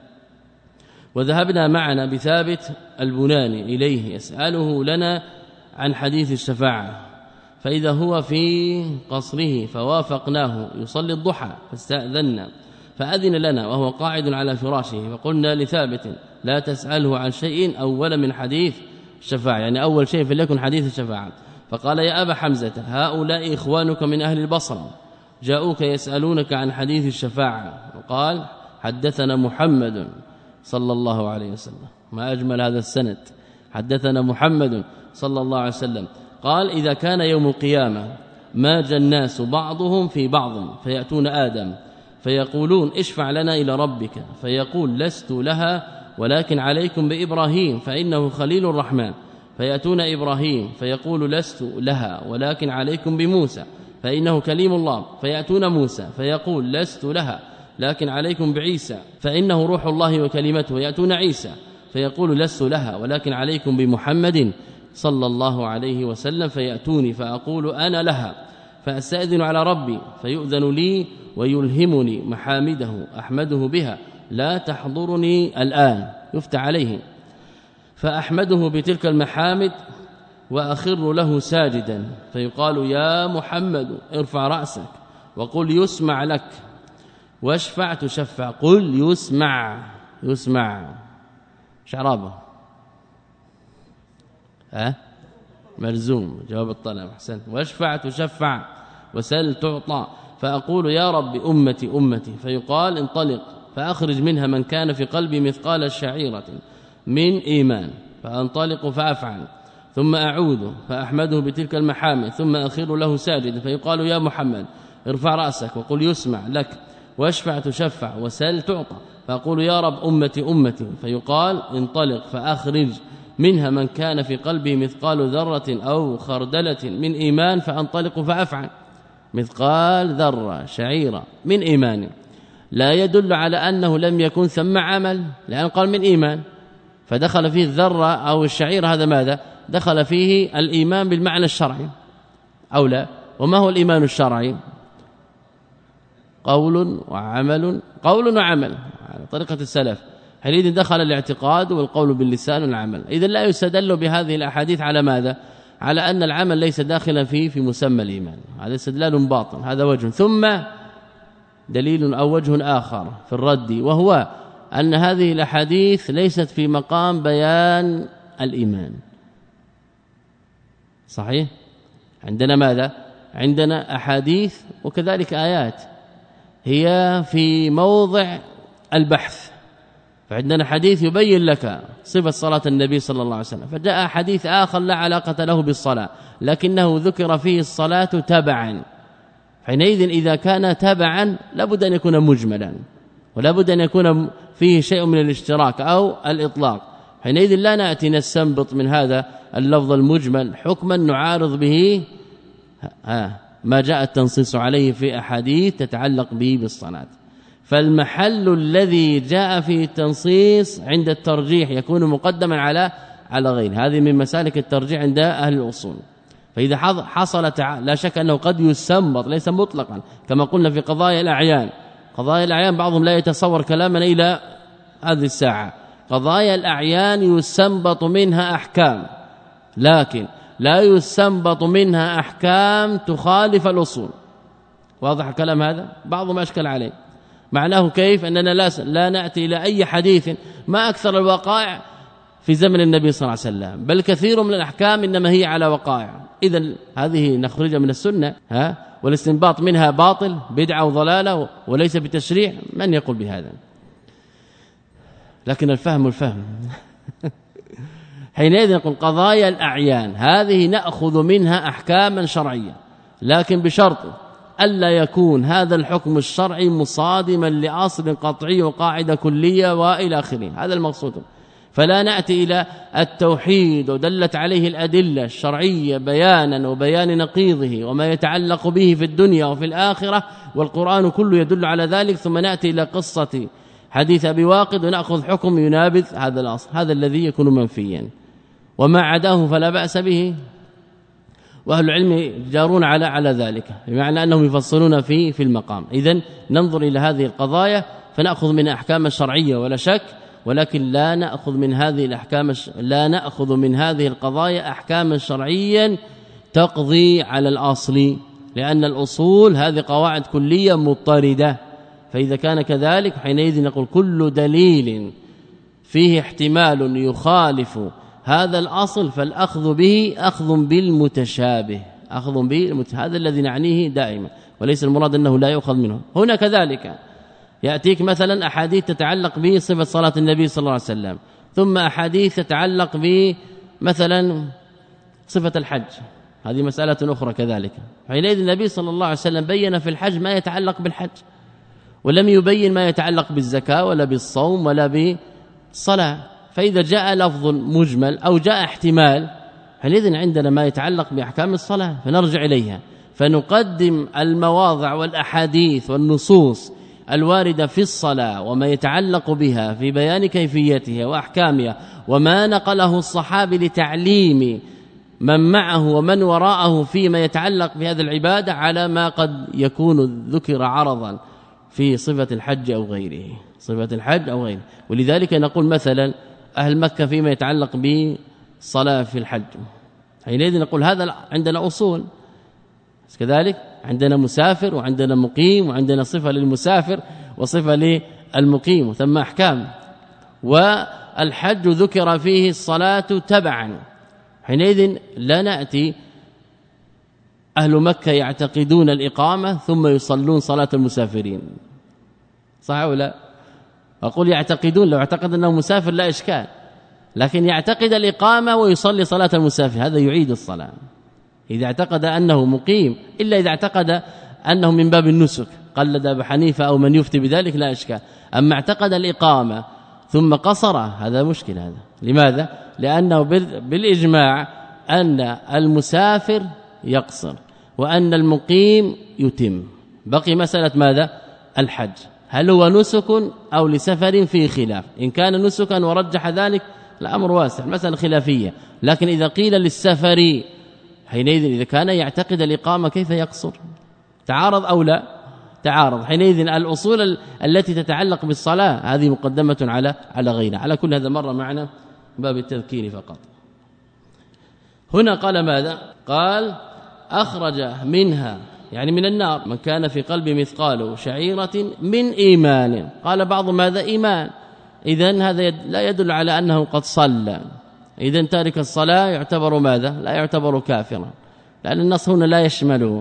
وذهبنا معنا بثابت البناني إليه يسأله لنا عن حديث الشفاعة، فإذا هو في قصره فوافقناه يصلي الضحى فاستأذنا فأذن لنا وهو قاعد على فراشه، فقلنا لثابت لا تسأله عن شيء أول من حديث الشفاعة، يعني أول شيء فليكن حديث الشفاعة. فقال يا أبا حمزة هؤلاء إخوانك من أهل البصرة جاءوك يسألونك عن حديث الشفاعة، وقال حدثنا محمد صلى الله عليه وسلم، ما أجمل هذا السند، حدثنا محمد صلى الله عليه وسلم قال إذا كان يوم القيامة ماج الناس بعضهم في بعض فيأتون آدم فيقولون اشفع لنا إلى ربك، فيقول لست لها ولكن عليكم بإبراهيم فإنه خليل الرحمن، فيأتون إبراهيم فيقول لست لها ولكن عليكم بموسى فإنه كليم الله، فيأتون موسى فيقول لست لها لكن عليكم بعيسى فإنه روح الله وكلمته، يأتون عيسى فيقول لست لها ولكن عليكم بمحمد صلى الله عليه وسلم، فيأتوني فأقول أنا لها فأستأذن على ربي فيؤذن لي ويلهمني محامده أحمده بها لا تحضرني الآن، يفتح عليه فأحمده بتلك المحامد وأخر له ساجدا، فيقال يا محمد ارفع رأسك وقل يسمع لك واشفع تشفع، قل يسمع يسمع شعرابه ها مرزوم جواب الطلب احسنت، واشفع تشفع وسل تعطى، فأقول يا رب أمتي أمتي، فيقال انطلق فأخرج منها من كان في قلبي مثقال الشعيرة من إيمان، فأنطلق فأفعل ثم أعود فأحمده بتلك المحامد ثم أخر له ساجد، فيقال يا محمد ارفع رأسك وقل يسمع لك واشفع تشفع وسل تعطى، فأقول يا رب أمتي أمتي، فيقال انطلق فأخرج منها من كان في قلبه مثقال ذرة أو خردلة من إيمان، فأنطلق فأفعل مثقال ذرة شعيرة من إيمان، لا يدل على أنه لم يكن ثم عمل، لأن قال من إيمان فدخل فيه الذرة أو الشعير، هذا ماذا؟ دخل فيه الإيمان بالمعنى الشرعي أو لا؟ وما هو الإيمان الشرعي؟ قول وعمل، قول وعمل على طريقة السلف، حينئذ دخل الاعتقاد والقول باللسان والعمل. إذن لا يستدل بهذه الأحاديث على ماذا؟ على أن العمل ليس داخلا فيه في مسمى الإيمان، هذا استدلال باطل، هذا وجه. ثم دليل أو وجه آخر في الرد، وهو أن هذه الأحاديث ليست في مقام بيان الإيمان، صحيح؟ عندنا ماذا؟ عندنا أحاديث وكذلك آيات هي في موضع البحث، فعندنا حديث يبين لك صفة صلاة النبي صلى الله عليه وسلم، فجاء حديث آخر لا علاقة له بالصلاة لكنه ذكر فيه الصلاة تبعا، حينئذ إذا كان تبعا لابد أن يكون مجملا ولابد أن يكون فيه شيء من الاشتراك أو الإطلاق، حينئذ لا نأتي نستنبط من هذا اللفظ المجمل حكما نعارض به ما جاء التنصيص عليه في أحاديث تتعلق به بالصلاة. فالمحل الذي جاء فيه التنصيص عند الترجيح يكون مقدما على على غيره، هذه من مسالك الترجيح عند أهل الأصول. فإذا حصل لا شك أنه قد يستنبط ليس مطلقا كما قلنا في قضايا الأعيان، قضايا الأعيان بعضهم لا يتصور كلامنا إلى هذه الساعة، قضايا الأعيان يستنبط منها أحكام لكن لا يستنبط منها أحكام تخالف الأصول. واضح الكلام هذا؟ بعضهم أشكل عليه، معناه كيف أننا لا, لا نأتي إلى أي حديث ما أكثر الوقائع في زمن النبي صلى الله عليه وسلم، بل كثير من الأحكام إنما هي على وقائع، إذن هذه نخرجها من السنة ها والاستنباط منها باطل بدعة وضلالة وليس بتشريع، من يقول بهذا؟ لكن الفهم الفهم حينئذ نقول قضايا الأعيان هذه نأخذ منها أحكاما شرعية لكن بشرط ألا يكون هذا الحكم الشرعي مصادما لأصل قطعي وقاعدة كلية وإلى آخره، هذا المقصود. فلا نأتي إلى التوحيد ودلت عليه الأدلة الشرعية بيانا وبيان نقيضه وما يتعلق به في الدنيا وفي الآخرة والقرآن كله يدل على ذلك، ثم نأتي إلى قصة حديث أبي واقد ونأخذ حكم ينابذ هذا الأصل، هذا الذي يكون منفيا، وما عداه فلا بأس به. واهل العلم جارون على على ذلك، بمعنى انهم يفصلون في في المقام. اذن ننظر الى هذه القضايا فناخذ من احكام الشرعيه ولا شك، ولكن لا ناخذ من هذه الاحكام لا ناخذ من هذه القضايا احكاما شرعيا تقضي على الاصل، لان الاصول هذه قواعد كليه مضطرده. فاذا كان كذلك حينئذ نقول كل دليل فيه احتمال يخالف هذا الأصل فالأخذ به أخذ بالمتشابه، أخذ به هذا الذي نعنيه دائما، وليس المراد أنه لا يؤخذ منه. هنا كذلك يأتيك مثلا أحاديث تتعلق به صفة صلاة النبي صلى الله عليه وسلم، ثم أحاديث تتعلق به مثلا صفة الحج، هذه مسألة أخرى كذلك. حينئذ النبي صلى الله عليه وسلم بين في الحج ما يتعلق بالحج، ولم يبين ما يتعلق بالزكاة ولا بالصوم ولا بالصلاة. فإذا جاء لفظ مجمل أو جاء احتمال حينئذ عندنا ما يتعلق بأحكام الصلاة فنرجع إليها، فنقدم المواضع والأحاديث والنصوص الواردة في الصلاة وما يتعلق بها في بيان كيفيتها وأحكامها وما نقله الصحابي لتعليم من معه ومن وراءه فيما يتعلق بهذه العبادة على ما قد يكون ذكر عرضا في صفة الحج أو غيره، صفة الحج أو غيره. ولذلك نقول مثلا أهل مكة فيما يتعلق بالصلاة في الحج، حينئذ نقول هذا عندنا أصول، كذلك عندنا مسافر وعندنا مقيم وعندنا صفة للمسافر وصفة للمقيم ثم أحكام. والحج ذكر فيه الصلاة تبعا، حينئذ لا نأتي أهل مكة يعتقدون الإقامة ثم يصلون صلاة المسافرين، صح ولا؟ أقول يعتقدون، لو اعتقد أنه مسافر لا إشكال، لكن يعتقد الإقامة ويصلي صلاة المسافر هذا يعيد الصلاة إذا اعتقد أنه مقيم، إلا إذا اعتقد أنه من باب النسك قلد أبو حنيفة أو من يفتي بذلك لا إشكال. أما اعتقد الإقامة ثم قصر هذا مشكل. هذا لماذا؟ لأنه بالإجماع أن المسافر يقصر وأن المقيم يتم. بقي مسألة ماذا؟ الحج، هل هو نسك أو لسفر؟ فيه خلاف، إن كان نسكا ورجح ذلك الأمر واسع، مسألة خلافية. لكن إذا قيل للسفر حينئذ إذا كان يعتقد الإقامة كيف يقصر؟ تعارض أو لا تعارض؟ حينئذ الأصول التي تتعلق بالصلاة هذه مقدمة على على غيرها. على كل هذا مرة معنا باب التذكير فقط. هنا قال ماذا؟ قال أخرج منها يعني من النار من كان في قلبه مثقال شعيرة من إيمان. قال بعض ماذا؟ إيمان. إذن هذا لا يدل على أنه قد صلى، إذن تارك الصلاة يعتبر ماذا؟ لا يعتبر كافرا، لأن النص هنا لا يشمله.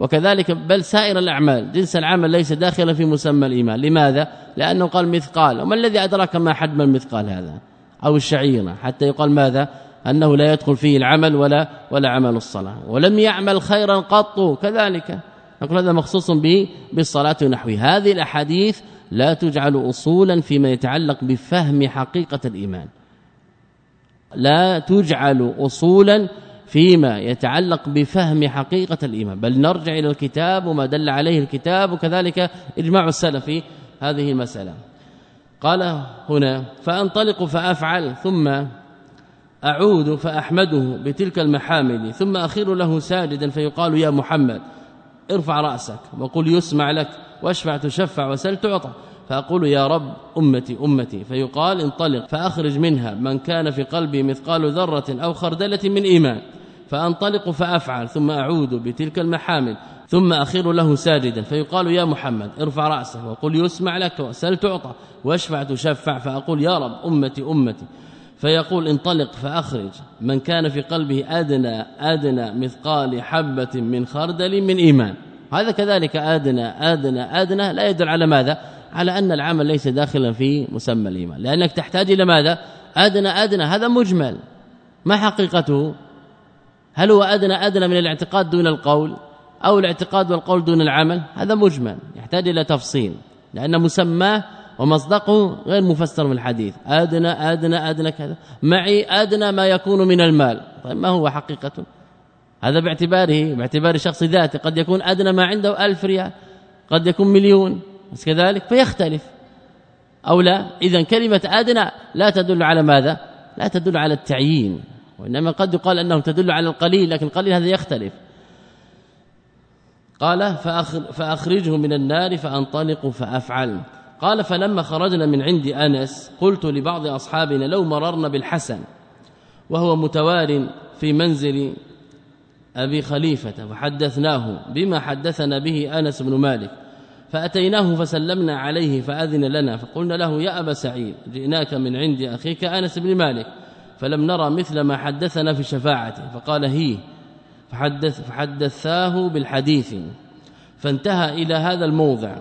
وكذلك بل سائر الأعمال جنس العمل ليس داخلا في مسمى الإيمان. لماذا؟ لأنه قال مثقال، وما الذي أدراك ما حجم المثقال هذا أو الشعيرة حتى يقال ماذا؟ أنه لا يدخل فيه العمل ولا ولا عمل الصلاة. ولم يعمل خيرا قط كذلك نقول هذا مخصوص به بالصلاة ونحوه. هذه الأحاديث لا تجعل أصولا فيما يتعلق بفهم حقيقة الإيمان، لا تجعل أصولا فيما يتعلق بفهم حقيقة الإيمان، بل نرجع إلى الكتاب وما دل عليه الكتاب وكذلك إجماع السلف في هذه المسألة. قال هنا فأنطلق فأفعل ثم أعود فأحمده بتلك المحامد ثم أخير له ساجدا فيقال يا محمد ارفع رأسك وقل يسمع لك واشفع تشفع وسل تعطى، فأقول يا رب أمتي أمتي فيقال انطلق فأخرج منها من كان في قلبي مثقال ذرة أو خردلة من إيمان، فأنطلق فأفعل ثم أعود بتلك المحامد ثم أخير له ساجدا فيقال يا محمد ارفع رأسك وقل يسمع لك وسل تعطى واشفع تشفع، فأقول يا رب أمتي أمتي فيقول انطلق فأخرج من كان في قلبه أدنى أدنى مثقال حبة من خردل من إيمان. هذا كذلك أدنى أدنى أدنى لا يدل على ماذا؟ على أن العمل ليس داخلا في مسمى الإيمان، لأنك تحتاج إلى ماذا؟ أدنى أدنى هذا مجمل، ما حقيقته؟ هل هو أدنى أدنى من الاعتقاد دون القول أو الاعتقاد والقول دون العمل؟ هذا مجمل يحتاج إلى تفصيل، لأن مسماه ومصدقه غير مفسر من الحديث. أدنى أدنى أدنى كذا معي أدنى ما يكون من المال، طيب ما هو حقيقته؟ هذا باعتباره باعتبار شخص ذاته قد يكون أدنى ما عنده ألف ريال، قد يكون مليون، بس كذلك فيختلف أو لا. إذن كلمة أدنى لا تدل على ماذا؟ لا تدل على التعيين، وإنما قد يقال أنه تدل على القليل، لكن القليل هذا يختلف. قال فأخرجه من النار فأنطلق فأفعل. قال فلما خرجنا من عند أنس قلت لبعض أصحابنا لو مررنا بالحسن وهو متوار في منزل أبي خليفة وحدثناه بما حدثنا به أنس بن مالك، فأتيناه فسلمنا عليه فأذن لنا، فقلنا له يا أبا سعيد جئناك من عند أخيك أنس بن مالك فلم نرى مثل ما حدثنا في شفاعته، فقال هي فحدث فحدثاه بالحديث فانتهى إلى هذا الموضع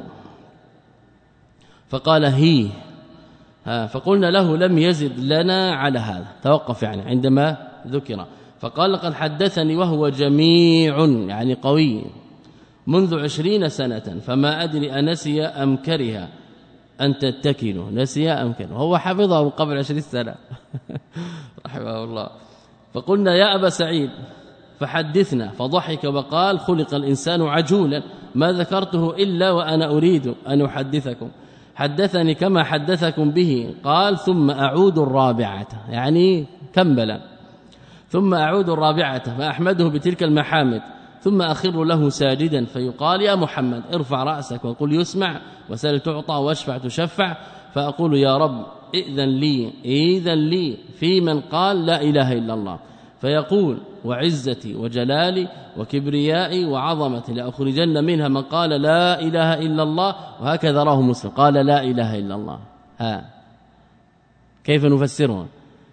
فقال هي ها، فقلنا له لم يزد لنا على هذا، توقف يعني عندما ذكر، فقال لقد حدثني وهو جميع يعني قوي منذ عشرين سنة فما أدري أنسي أم كره أن تتكل، نسي أم كره، هو حفظه قبل عشرين سنة رحمه الله. فقلنا يا أبا سعيد فحدثنا، فضحك وقال خلق الإنسان عجولا ما ذكرته إلا وأنا أريد أن أحدثكم، حدثني كما حدثكم به. قال ثم أعود الرابعة يعني كملا، ثم أعود الرابعة فأحمده بتلك المحامد ثم أخر له ساجدا فيقال يا محمد ارفع رأسك وقل يسمع وسل تعطى واشفع تشفع، فأقول يا رب إذن لي إذن لي في من قال لا إله إلا الله، فيقول وعزتي وجلالي وكبريائي وعظمتي لأخرجن منها من قال لا إله إلا الله، وهكذا راه مسلم قال لا إله إلا الله. ها كيف نفسره؟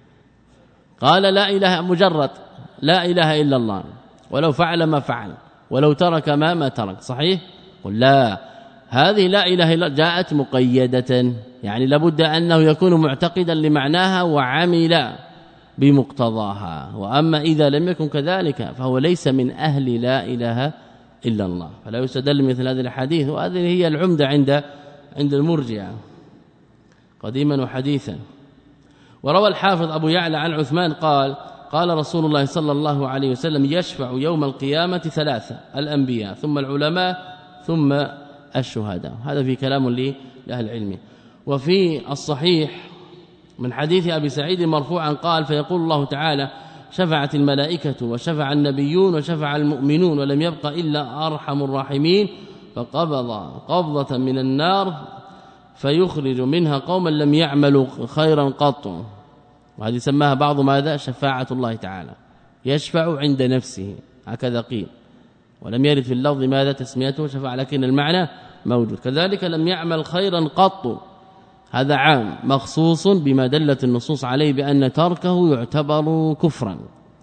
قال لا إله مجرد لا إله إلا الله، ولو فعل ما فعل ولو ترك ما ما ترك، صحيح؟ قل لا، هذه لا إله إلا الله جاءت مقيدة، يعني لابد أنه يكون معتقدا لمعناها وعمل بمقتضاها، وأما إذا لم يكن كذلك فهو ليس من أهل لا إله إلا الله، فلا يستدل مثل هذه الحديث، وهذه هي العمدة عند عند المرجئة قديما وحديثا. وروى الحافظ أبو يعلى عن عثمان قال قال رسول الله صلى الله عليه وسلم يشفع يوم القيامة ثلاثة الأنبياء ثم العلماء ثم الشهداء، هذا في كلام لأهل العلم. وفي الصحيح من حديث أبي سعيد مرفوعا قال فيقول الله تعالى شفعت الملائكة وشفع النبيون وشفع المؤمنون ولم يبق إلا أرحم الراحمين، فقبض قبضة من النار فيخرج منها قوما لم يعملوا خيرا قط، وهذه سماها بعض ماذا شفاعة الله تعالى، يشفع عند نفسه هكذا قيل، ولم يرد في اللفظ ماذا تسميته شفاعة، لكن المعنى موجود. كذلك لم يعمل خيرا قط، هذا عام مخصوص بما دلت النصوص عليه بأن تركه يعتبر كفرا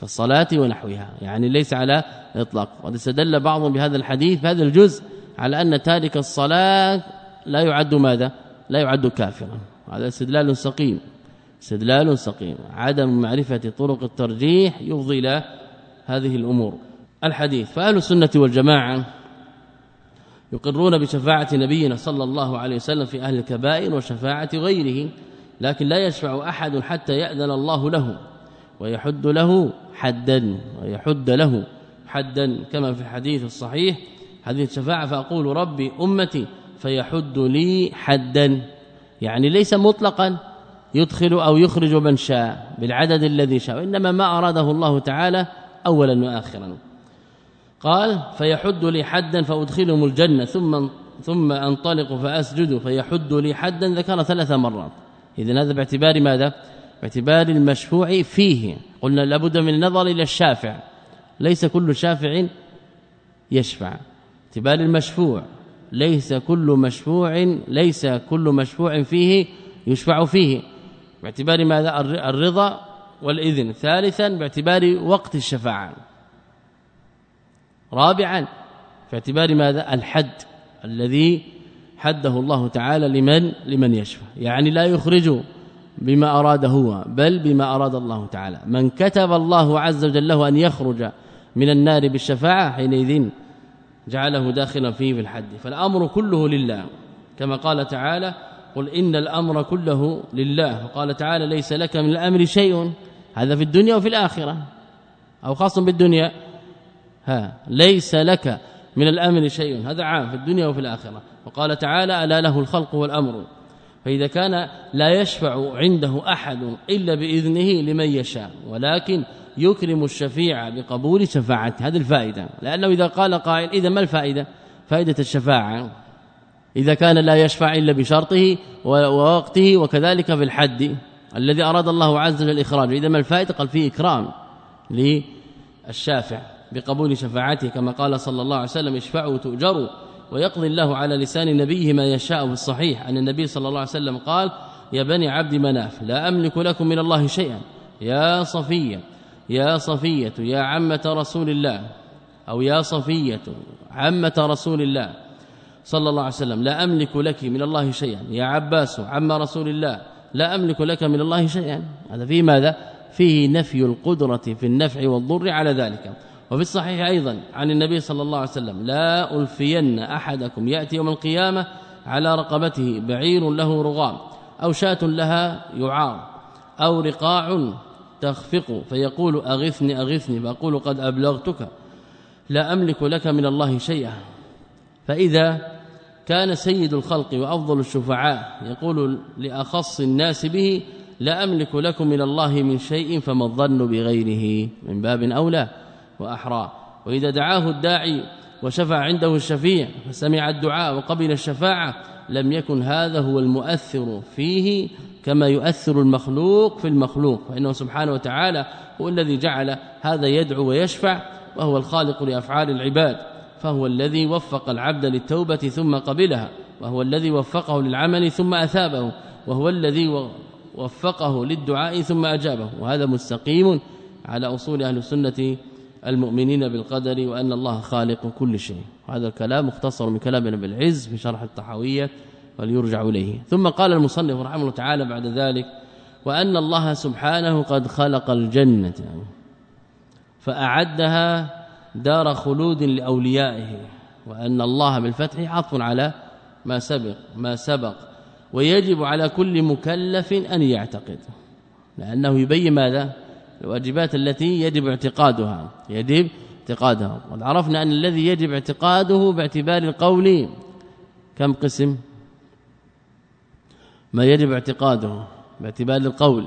كالصلاة ونحوها، يعني ليس على اطلاق. وقد استدل بعضهم بهذا الحديث بهذا الجزء على أن تارك الصلاة لا يعد ماذا؟ لا يعد كافرا. هذا استدلال سقيم، استدلال سقيم. عدم معرفة طرق الترجيح يفضي إلى هذه الأمور. الحديث: فأهل السنة والجماعة يقرون بشفاعة نبينا صلى الله عليه وسلم في أهل الكبائر وشفاعة غيره، لكن لا يشفع أحد حتى يأذن الله له ويحد له حدا ويحد له حدا كما في الحديث الصحيح حديث الشفاعة: فأقول ربي أمتي فيحد لي حدا، يعني ليس مطلقا يدخل أو يخرج من شاء بالعدد الذي شاء، إنما ما أراده الله تعالى أولا وآخرا. قال: فيحد لي حدا فأدخلهم الجنة ثم ثم أنطلق فأسجد فيحد لي حدا، ذكر ثلاث مرات. إذن هذا باعتبار ماذا؟ باعتبار المشفوع فيه. قلنا لابد من النظر إلى الشافع، ليس كل شافع يشفع. باعتبار المشفوع، ليس كل مشفوع ليس كل مشفوع فيه يشفع فيه. باعتبار ماذا؟ الرضا والإذن. ثالثا باعتبار وقت الشفاعة. رابعا باعتبار ماذا؟ الحد الذي حده الله تعالى لمن لمن يشفع، يعني لا يخرج بما أراد هو بل بما أراد الله تعالى. من كتب الله عز وجل له أن يخرج من النار بالشفاعة حينئذ جعله داخلا فيه بالحد. فالأمر كله لله، كما قال تعالى: قل إن الأمر كله لله. وقال تعالى: ليس لك من الأمر شيء، هذا في الدنيا وفي الآخرة أو خاص بالدنيا. ها ليس لك من الأمر شيء، هذا عام في الدنيا وفي الآخرة. وقال تعالى: ألا له الخلق والأمر. فإذا كان لا يشفع عنده أحد إلا بإذنه لمن يشاء، ولكن يكرم الشفيع بقبول شفاعته، هذه الفائدة. لأنه إذا قال قائل: إذا ما الفائدة؟ فائدة الشفاعة إذا كان لا يشفع إلا بشرطه ووقته، وكذلك في الحد الذي أراد الله عز وجل إخراجه، إذا ما الفائدة؟ قال فيه إكرام للشافع بقبول شفاعته، كما قال صلى الله عليه وسلم: اشفعوا تؤجروا. ويقضي الله على لسان نبيه ما يشاء في الصحيح أن النبي صلى الله عليه وسلم قال: يا بني عبد مناف لا أملك لكم من الله شيئا، يا صفية يا صفية يا عمة رسول الله، أو يا صفية عمة رسول الله صلى الله عليه وسلم، لا أملك لك من الله شيئا، يا عباس عم رسول الله لا أملك لك من الله شيئا. هذا فيه ماذا؟ فيه نفي القدرة في النفع والضر على ذلك. وفي الصحيح أيضا عن النبي صلى الله عليه وسلم: لا ألفين أحدكم يأتي يوم القيامة على رقبته بعير له رغام، أو شاة لها يعار، أو رقاع تخفق، فيقول: أغثني أغثني، فأقول: قد أبلغتك، لا أملك لك من الله شيئا. فإذا كان سيد الخلق وأفضل الشفعاء يقول لأخص الناس به: لا أملك لكم من الله من شيء، فما الظن بغيره من باب أولى وأحرى. وإذا دعاه الداعي وشفع عنده الشفيع فسمع الدعاء وقبل الشفاعة، لم يكن هذا هو المؤثر فيه كما يؤثر المخلوق في المخلوق، فإنه سبحانه وتعالى هو الذي جعل هذا يدعو ويشفع، وهو الخالق لأفعال العباد، فهو الذي وفق العبد للتوبة ثم قبلها، وهو الذي وفقه للعمل ثم أثابه، وهو الذي وفقه للدعاء ثم أجابه. وهذا مستقيم على أصول أهل السنة المؤمنين بالقدر، وأن الله خالق كل شيء. هذا الكلام مختصر من كلام ابن العز في شرح الطحاوية وليرجع إليه. ثم قال المصنف رحمه الله تعالى بعد ذلك: وأن الله سبحانه قد خلق الجنة فأعدها دار خلود لأوليائه، وأن الله بالفتح عطف على ما سبق ما سبق ويجب على كل مكلف أن يعتقد، لأنه يبين ماذا؟ الواجبات التي يجب اعتقادها يجب اعتقادها. وقد عرفنا أن الذي يجب اعتقاده باعتبار القول كم قسم؟ ما يجب اعتقاده باعتبار القول،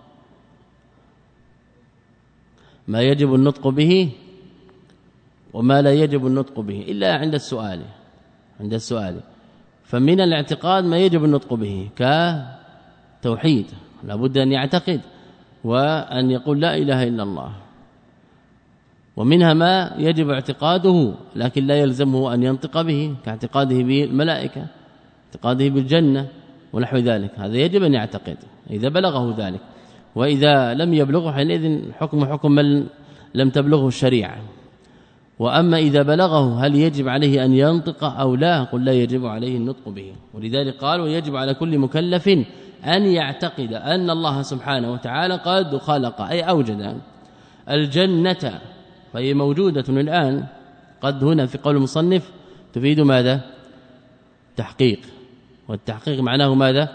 ما يجب النطق به، وما لا يجب النطق به إلا عند السؤال عند السؤال فمن الاعتقاد ما يجب النطق به كتوحيد، لابد أن يعتقد وأن يقول لا إله إلا الله. ومنها ما يجب اعتقاده لكن لا يلزمه أن ينطق به، كاعتقاده بالملائكة، اعتقاده بالجنة ونحو ذلك، هذا يجب أن يعتقد إذا بلغه ذلك. وإذا لم يبلغه حينئذ حكم حكم من لم تبلغه الشريعة. وأما إذا بلغه هل يجب عليه أن ينطق أو لا؟ قل لا يجب عليه النطق به. ولذلك قالوا يجب على كل مكلف أن يعتقد أن الله سبحانه وتعالى قد خلق أي أوجد الجنة، فهي موجودة الآن. قد هنا في قول المصنف تفيد ماذا؟ تحقيق، والتحقيق معناه ماذا؟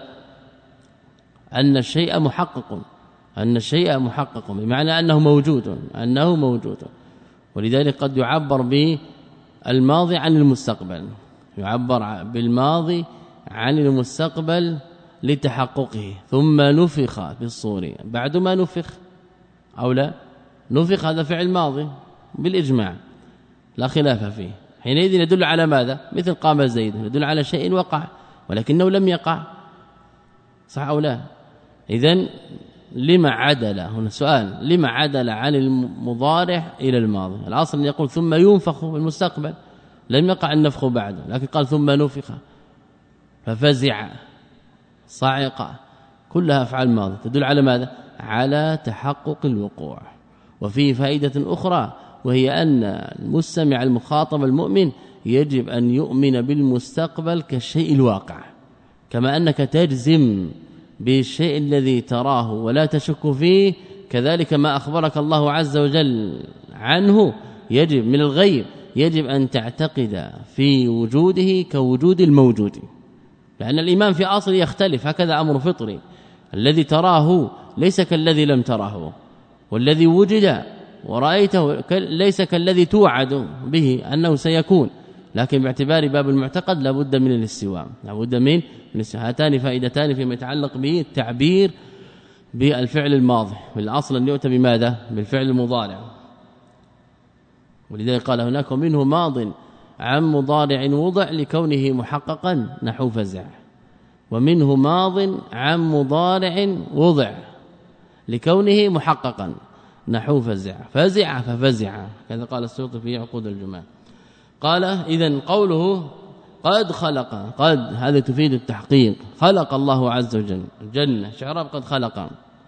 أن الشيء محقق، أن الشيء محقق بمعنى أنه موجود، أنه موجود. ولذلك قد يعبر بالماضي عن المستقبل، يعبر بالماضي عن المستقبل لتحققه. ثم نفخ في الصور بعد ما نفخ أو لا نفخ، هذا فعل ماضي بالإجماع لا خلاف فيه. حينئذ يدل على ماذا؟ مثل قام زيد يدل على شيء وقع ولكنه لم يقع، صح أو لا؟ إذن لما عدل هنا سؤال، لما عدل عن المضارع إلى الماضي؟ الأصل أن يقول ثم ينفخ في المستقبل، لم يقع النفخ بعد، لكن قال ثم نفخ، ففزع صعق، كلها أفعال ماضي تدل على ماذا؟ على تحقق الوقوع. وفيه فائدة أخرى وهي أن المستمع المخاطب المؤمن يجب أن يؤمن بالمستقبل كالشيء الواقع، كما أنك تجزم بالشيء الذي تراه ولا تشك فيه، كذلك ما أخبرك الله عز وجل عنه يجب من الغيب يجب أن تعتقد في وجوده كوجود الموجود، لأن الإيمان في أصل يختلف، هكذا أمر فطري. الذي تراه ليس كالذي لم تراه، والذي وجد ورأيته ليس كالذي توعد به أنه سيكون، لكن باعتبار باب المعتقد لابد من الاستواء، لابد من هاتان فائدتان فيما يتعلق بالتعبير بالفعل الماضي. بالأصل أن يؤتى بماذا؟ بالفعل المضارع. ولذلك قال هناك ومنه ماض عن مضارع وضع لكونه محققا نحو فزع، ومنه ماض عن مضارع وضع لكونه محققا نحو فزع، فزع ففزع، كذا قال السيوطي في عقود الجمال. قال إذن قوله قد خلق، قد هذا تفيد التحقيق، خلق الله عز وجل الجنة، شعراب قد خلق.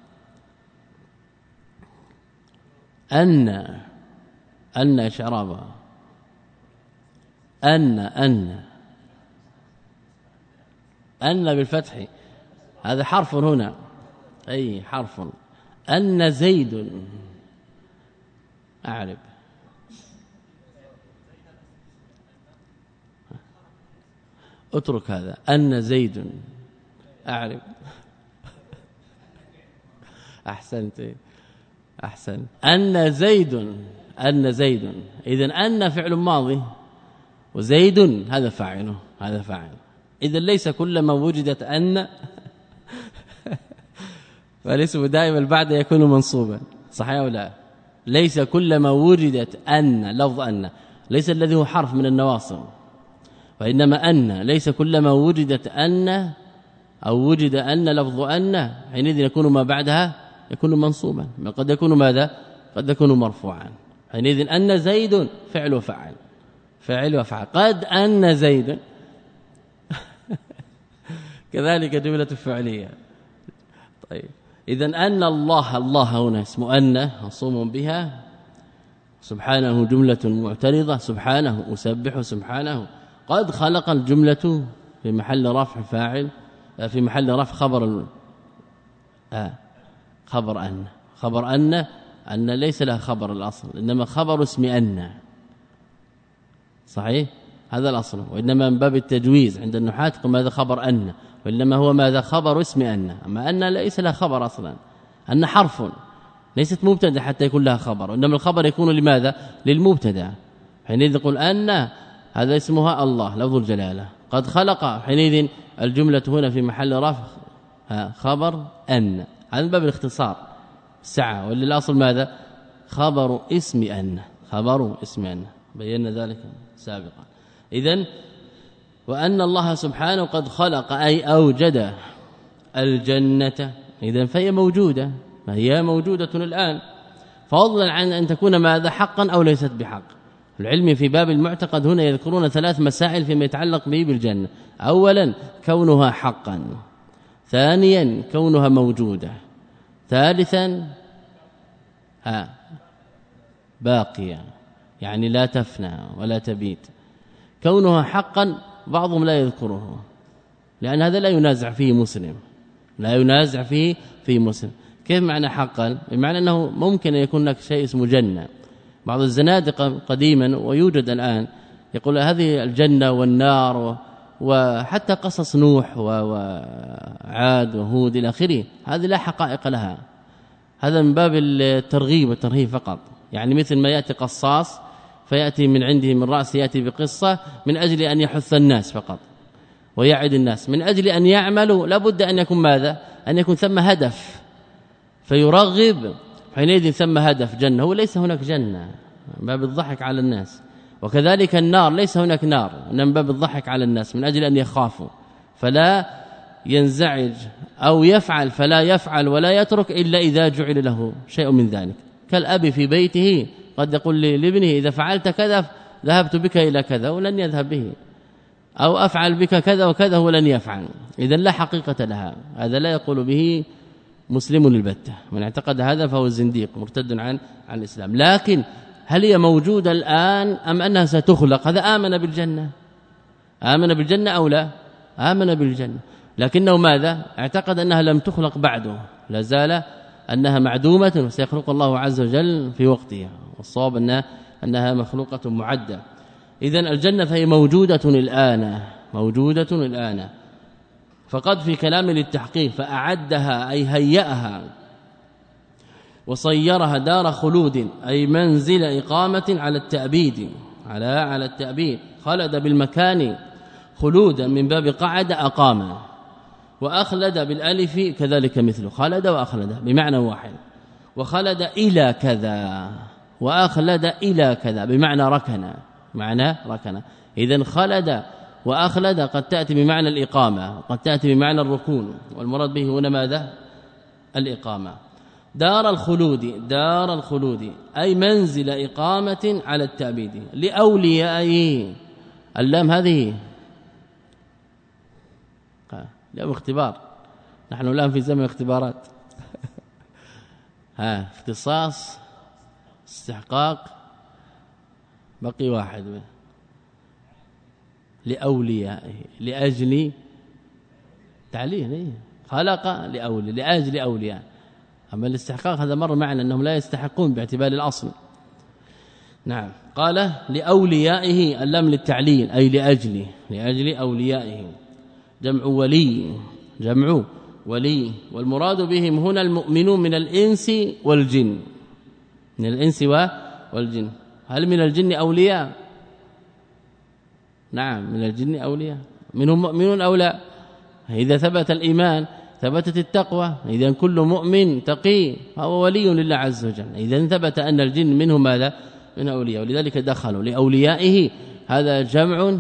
أن أن شعراب أن أن أن بالفتح، هذا حرف هنا، أي حرف. أن زيد أعرب، اترك هذا. أن زيد أعرب أحسنت أحسن. أن زيد، أن زيد، إذن أن فعل ماضي وزيد هذا فاعله، هذا فاعل. إذن ليس كلما وجدت أن فالاسم دائما بعد يكون منصوبا، صحيح أو لا؟ ليس كلما وجدت أن، لفظ أن ليس الذي هو حرف من النواصب، وإنما أن ليس كلما وجدت أن أو وجد أن لفظ أن حينئذ يكون ما بعدها يكون منصوبا، قد يكون ماذا؟ قد يكون مرفوعا. حينئذ أن زيد فعل وفعل، فعل وفعل. قد أن زيد كذلك جملة فعلية. طيب إذن أن الله، الله هنا اسم أن مصوم بها، سبحانه جملة معترضة، سبحانه أسبح سبحانه. قد خلق الجملة في محل رفع فاعل، في محل رفع خبر آه خبر أن، خبر أن أن ليس لها خبر الأصل، إنما خبر اسم أن، صحيح هذا الأصل. وإنما من باب التجويز عند النحاة قم هذا خبر أن، وإنما هو ماذا؟ خبر اسم أن. أما أن ليس لها خبر أصلا، أن حرف ليست مبتدا حتى يكون لها خبر، إنما الخبر يكون لماذا؟ للمبتدا. حينئذ نقول أن هذا اسمها الله لفظ الجلالة. قد خلق حينئذ الجملة هنا في محل رفع خبر أن، هذا باب الاختصار سعة، وللأصل ماذا؟ خبر اسم أن، خبر اسم أن، بينا ذلك سابقا. إذن وأن الله سبحانه قد خلق أي أوجد الجنة، إذن فهي موجودة، ما هي موجودة الآن، فضلا عن أن تكون ماذا؟ حقا أو ليست بحق. العلم في باب المعتقد هنا يذكرون ثلاث مسائل فيما يتعلق به بالجنة. أولا كونها حقا، ثانيا كونها موجودة، ثالثا ها باقية يعني لا تفنى ولا تبيد. كونها حقا بعضهم لا يذكره لأن هذا لا ينازع فيه مسلم لا ينازع فيه في مسلم. كيف معنى حقا؟ بمعنى أنه ممكن أن يكون لك شيء اسمه جنة. بعض الزنادقة قديما ويوجد الآن يقول هذه الجنة والنار وحتى قصص نوح وعاد وهود إلى آخره هذه لا حقائق لها. هذا من باب الترغيب والترهيب فقط. يعني مثل ما يأتي قصاص فيأتي من عنده من رأس يأتي بقصة من أجل أن يحث الناس فقط ويعد الناس من أجل أن يعملوا لابد أن يكون ماذا؟ أن يكون ثم هدف فيرغب حينئذ ثم هدف جنة. هو ليس هناك جنة باب الضحك على الناس. وكذلك النار ليس هناك نار من باب الضحك على الناس من أجل أن يخافوا فلا ينزعج أو يفعل فلا يفعل ولا يترك إلا إذا جعل له شيء من ذلك. كالأب في بيته قد يقول لابنه إذا فعلت كذا ذهبت بك إلى كذا ولن يذهب به أو أفعل بك كذا وكذا ولن يفعل. إذن لا حقيقة لها. هذا لا يقول به مسلم البتة. من اعتقد هذا فهو زنديق مرتد عن عن الإسلام. لكن هل هي موجودة الآن أم أنها ستخلق؟ هذا آمن بالجنة آمن بالجنة أو لا؟ آمن بالجنة لكنه ماذا؟ اعتقد أنها لم تخلق بعده لا زال أنها معدومة وسيخلق الله عز وجل في وقتها. والصواب أنها, أنها مخلوقة معدة. إذن الجنة فهي موجودة الآن موجودة الآن. فقد في كلام للتحقيق فأعدها أي هيئها وصيرها دار خلود أي منزل إقامة على التأبيد على على التأبيد. خلد بالمكان خلودا من باب قعد أقام وأخلد بالالف كذلك مثله خلد وأخلد بمعنى واحد. وخلد إلى كذا وأخلد إلى كذا بمعنى ركن معنى ركن. إذن خلد وأخلد قد تأتي بمعنى الإقامة قد تأتي بمعنى الركون والمراد به هنا ماذا؟ الإقامة. دار الخلود دار الخلود أي منزل إقامة على التأبيد لأوليائه. اللام هذه لام اختبار نحن الآن في زمن اختبارات ها اختصاص استحقاق بقي واحد لأوليائه لأجل تعليل خلق لأولي لأجل أولياء. أما الاستحقاق هذا مر معنا أنهم لا يستحقون باعتبار الأصل. نعم قال لأوليائه اللام للتعليل أي لأجل لأجل أوليائه. جمع ولي جمع ولي والمراد بهم هنا المؤمنون من الإنس والجن من الإنس والجن. هل من الجن أولياء؟ نعم من الجن أولياء منهم مؤمنون أو لا؟ إذا ثبت الإيمان ثبتت التقوى. إذا كل مؤمن تقي فهو ولي لله عز وجل. إذا ثبت أن الجن منهم ماذا؟ من أولياء. ولذلك دخلوا لأوليائه. هذا جمع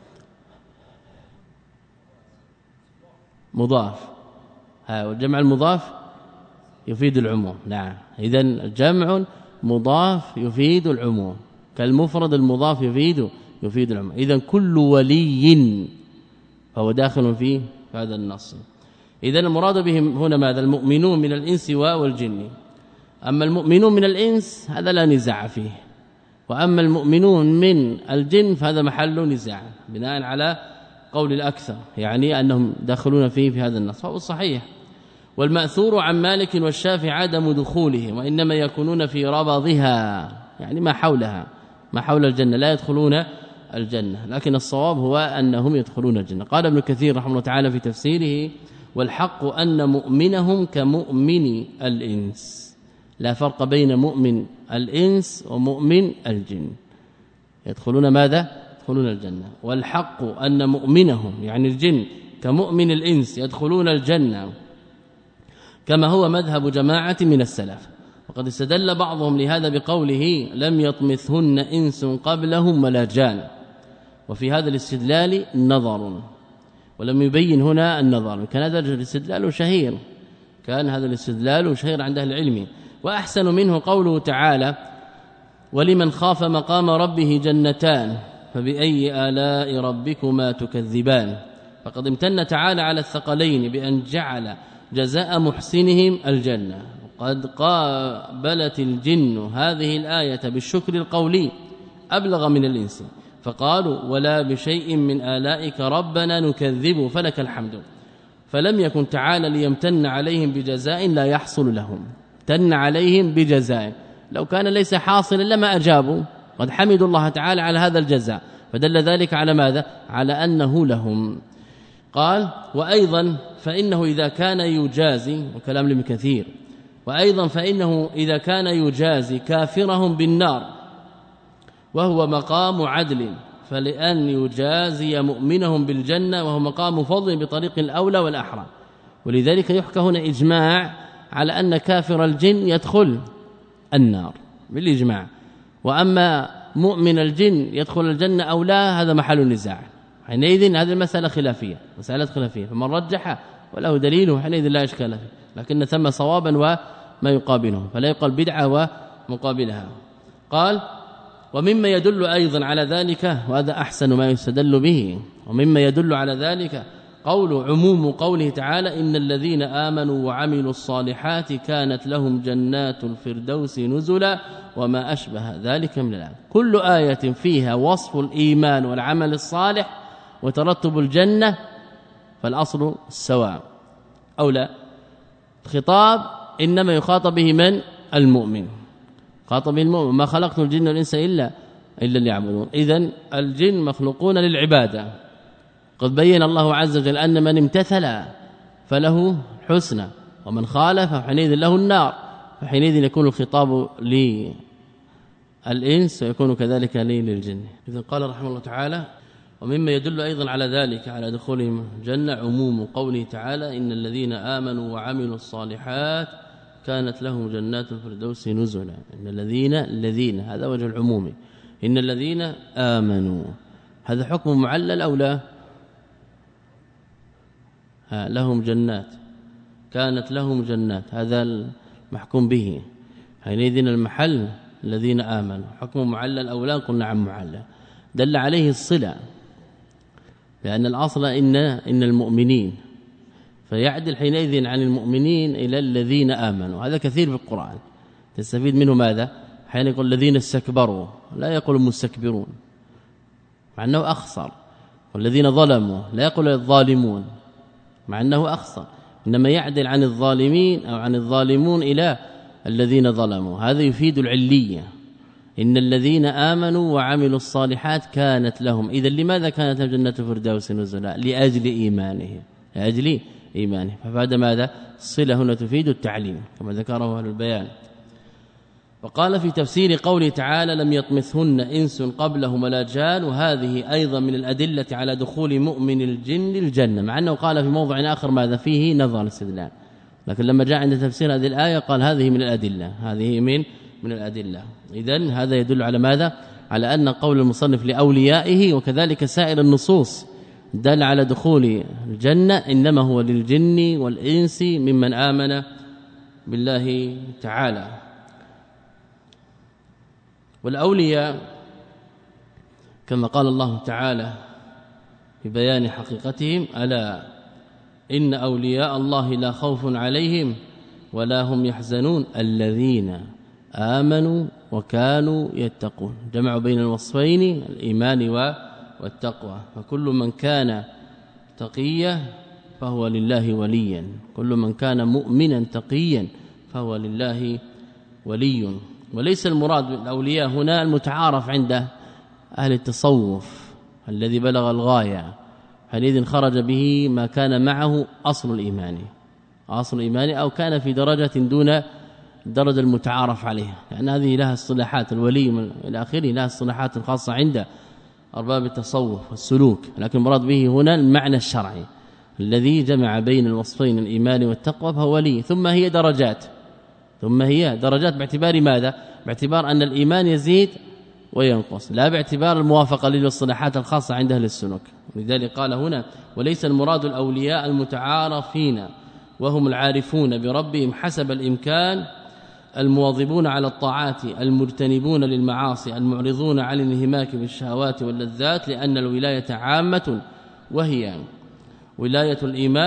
مضاف ها والجمع المضاف يفيد العموم. نعم إذا الجمع مضاف يفيد العموم كالمفرد المضاف يفيد يفيد العموم. إذا كل ولي فهو داخل في هذا النص. إذا المراد بهم هنا ماذا؟ المؤمنون من الإنس والجن. أما المؤمنون من الإنس هذا لا نزاع فيه وأما المؤمنون من الجن فهذا محل نزاع بناء على قول الأكثر يعني أنهم داخلون فيه في هذا النص فهو صحيح. والمأثور عن مالك والشافعي عدم دخولهم وإنما يكونون في ربضها يعني ما حولها ما حول الجنة لا يدخلون الجنة. لكن الصواب هو أنهم يدخلون الجنة. قال ابن كثير رحمه الله تعالى في تفسيره والحق أن مؤمنهم كمؤمن الإنس لا فرق بين مؤمن الإنس ومؤمن الجن يدخلون ماذا؟ يدخلون الجنة. والحق أن مؤمنهم يعني الجن كمؤمن الإنس يدخلون الجنة كما هو مذهب جماعة من السلف. وقد استدل بعضهم لهذا بقوله لم يطمثهن إنس قبلهم ولا جان. وفي هذا الاستدلال نظر ولم يبين هنا النظر. كان هذا الاستدلال شهير كان هذا الاستدلال شهير عند أهل العلم. وأحسن منه قوله تعالى ولمن خاف مقام ربه جنتان فبأي آلاء ربكما تكذبان. فقد امتن تعالى على الثقلين بأن جعل جزاء محسنهم الجنة. قد قابلت الجن هذه الآية بالشكر القولي أبلغ من الإنس، فقالوا ولا بشيء من آلائك ربنا نكذب فلك الحمد، فلم يكن تعالى ليمتن عليهم بجزاء لا يحصل لهم، تن عليهم بجزاء، لو كان ليس حاصلا لما أجابوا، قد حمدوا الله تعالى على هذا الجزاء، فدل ذلك على ماذا؟ على أنه لهم. قال وأيضا فإنه إذا كان يجازي، وكلام لابن كثير، وأيضا فإنه إذا كان يجازي كافرهم بالنار وهو مقام عدل، فلأن يجازي مؤمنهم بالجنة وهو مقام فضل بطريق الأولى والأحرى. ولذلك يحكى هنا إجماع على أن كافر الجن يدخل النار بالإجماع، وأما مؤمن الجن يدخل الجنة أو لا هذا محل نزاع، حينئذ هذه المسألة خلافية، مسألة خلافية، فمن رجح وله دليله حينئذ لا إشكال فيه، لكن ثم صوابا وما يقابله، فلا يقال بدعة ومقابلها. قال ومما يدل أيضا على ذلك، وهذا أحسن ما يستدل به، ومما يدل على ذلك قول عموم قوله تعالى إن الذين آمنوا وعملوا الصالحات كانت لهم جنات الفردوس نزلا وما أشبه ذلك من الآيات. كل آية فيها وصف الإيمان والعمل الصالح وترتب الجنة فالأصل السواء أو لا. الخطاب إنما يخاطب به من؟ المؤمن، خاطب المؤمن، ما خلقت الجن والإنس إلا إلا ليعبدون. إذن الجن مخلوقون للعبادة، قد بين الله عز وجل أن من امتثل فله حسنى ومن خالف فحينئذ له النار، فحينئذ يكون الخطاب للإنس ويكون كذلك للجن. إذن قال رحمه الله تعالى ومما يدل أيضا على ذلك على دخولهم الجنة عموم قوله تعالى إن الذين آمنوا وعملوا الصالحات كانت لهم جنات الفردوس نزلا. إن الذين الذين هذا وجه العموم، إن الذين آمنوا هذا حكم معلل أو لا؟ لهم جنات، كانت لهم جنات، هذا المحكوم به، حينئذ المحل الذين آمنوا حكم معلل أو لا؟ قلنا نعم معلل، دل عليه الصلة، لأن الأصل إن إن المؤمنين، فيعدل حينئذ عن المؤمنين إلى الذين آمنوا، هذا كثير في القرآن تستفيد منه ماذا؟ حين يقول الذين استكبروا لا يقول المستكبرون مع أنه أخسر، والذين ظلموا لا يقول الظالمون مع أنه أخسر، إنما يعدل عن الظالمين أو عن الظالمون إلى الذين ظلموا، هذا يفيد العلية. إن الذين آمنوا وعملوا الصالحات كانت لهم، إذا لماذا كانت جنة الفردوس نزلا؟ لأجل إيمانه، لأجل إيمانه، ففاد ماذا؟ الصلة هنا تفيد التعليم كما ذكره أهل البيان. وقال في تفسير قوله تعالى لم يطمثهن إنس قبلهم ولا جان، وهذه أيضا من الأدلة على دخول مؤمن الجن الجنة، مع أنه قال في موضع آخر ماذا فيه نظر الاستدلال، لكن لما جاء عند تفسير هذه الآية قال هذه من الأدلة، هذه من من الأدلة. إذن هذا يدل على ماذا؟ على أن قول المصنف لأوليائه وكذلك سائر النصوص دل على دخول الجنة إنما هو للجن والإنس ممن آمن بالله تعالى. والأولياء كما قال الله تعالى في بيان حقيقتهم ألا إن أولياء الله لا خوف عليهم ولا هم يحزنون الذين آمنوا وكانوا يتقون، جمعوا بين الوصفين الإيمان والتقوى، فكل من كان تقيا فهو لله وليا، كل من كان مؤمنا تقيا فهو لله ولي. وليس المراد بالأولياء هنا المتعارف عند أهل التصوف الذي بلغ الغاية، حينئذ خرج به ما كان معه أصل الإيمان، أصل الإيمان أو كان في درجة دون الدرجة المتعارف عليها، لأن يعني هذه لها الصلاحات، الولي من إلى آخره لها الصلاحات الخاصة عند أرباب التصوف والسلوك، لكن المراد به هنا المعنى الشرعي الذي جمع بين الوصفين الإيمان والتقوى فهو ولي. ثم هي درجات، ثم هي درجات باعتبار ماذا؟ باعتبار أن الإيمان يزيد وينقص، لا باعتبار الموافقة للصلاحات الخاصة عند أهل السلوك. لذلك قال هنا وليس المراد الأولياء المتعارفين وهم العارفون بربهم حسب الإمكان المواظبون على الطاعات المجتنبون للمعاصي المعرضون عن الانهماك بالشهوات واللذات، لأن الولاية عامة وهي ولاية الإيمان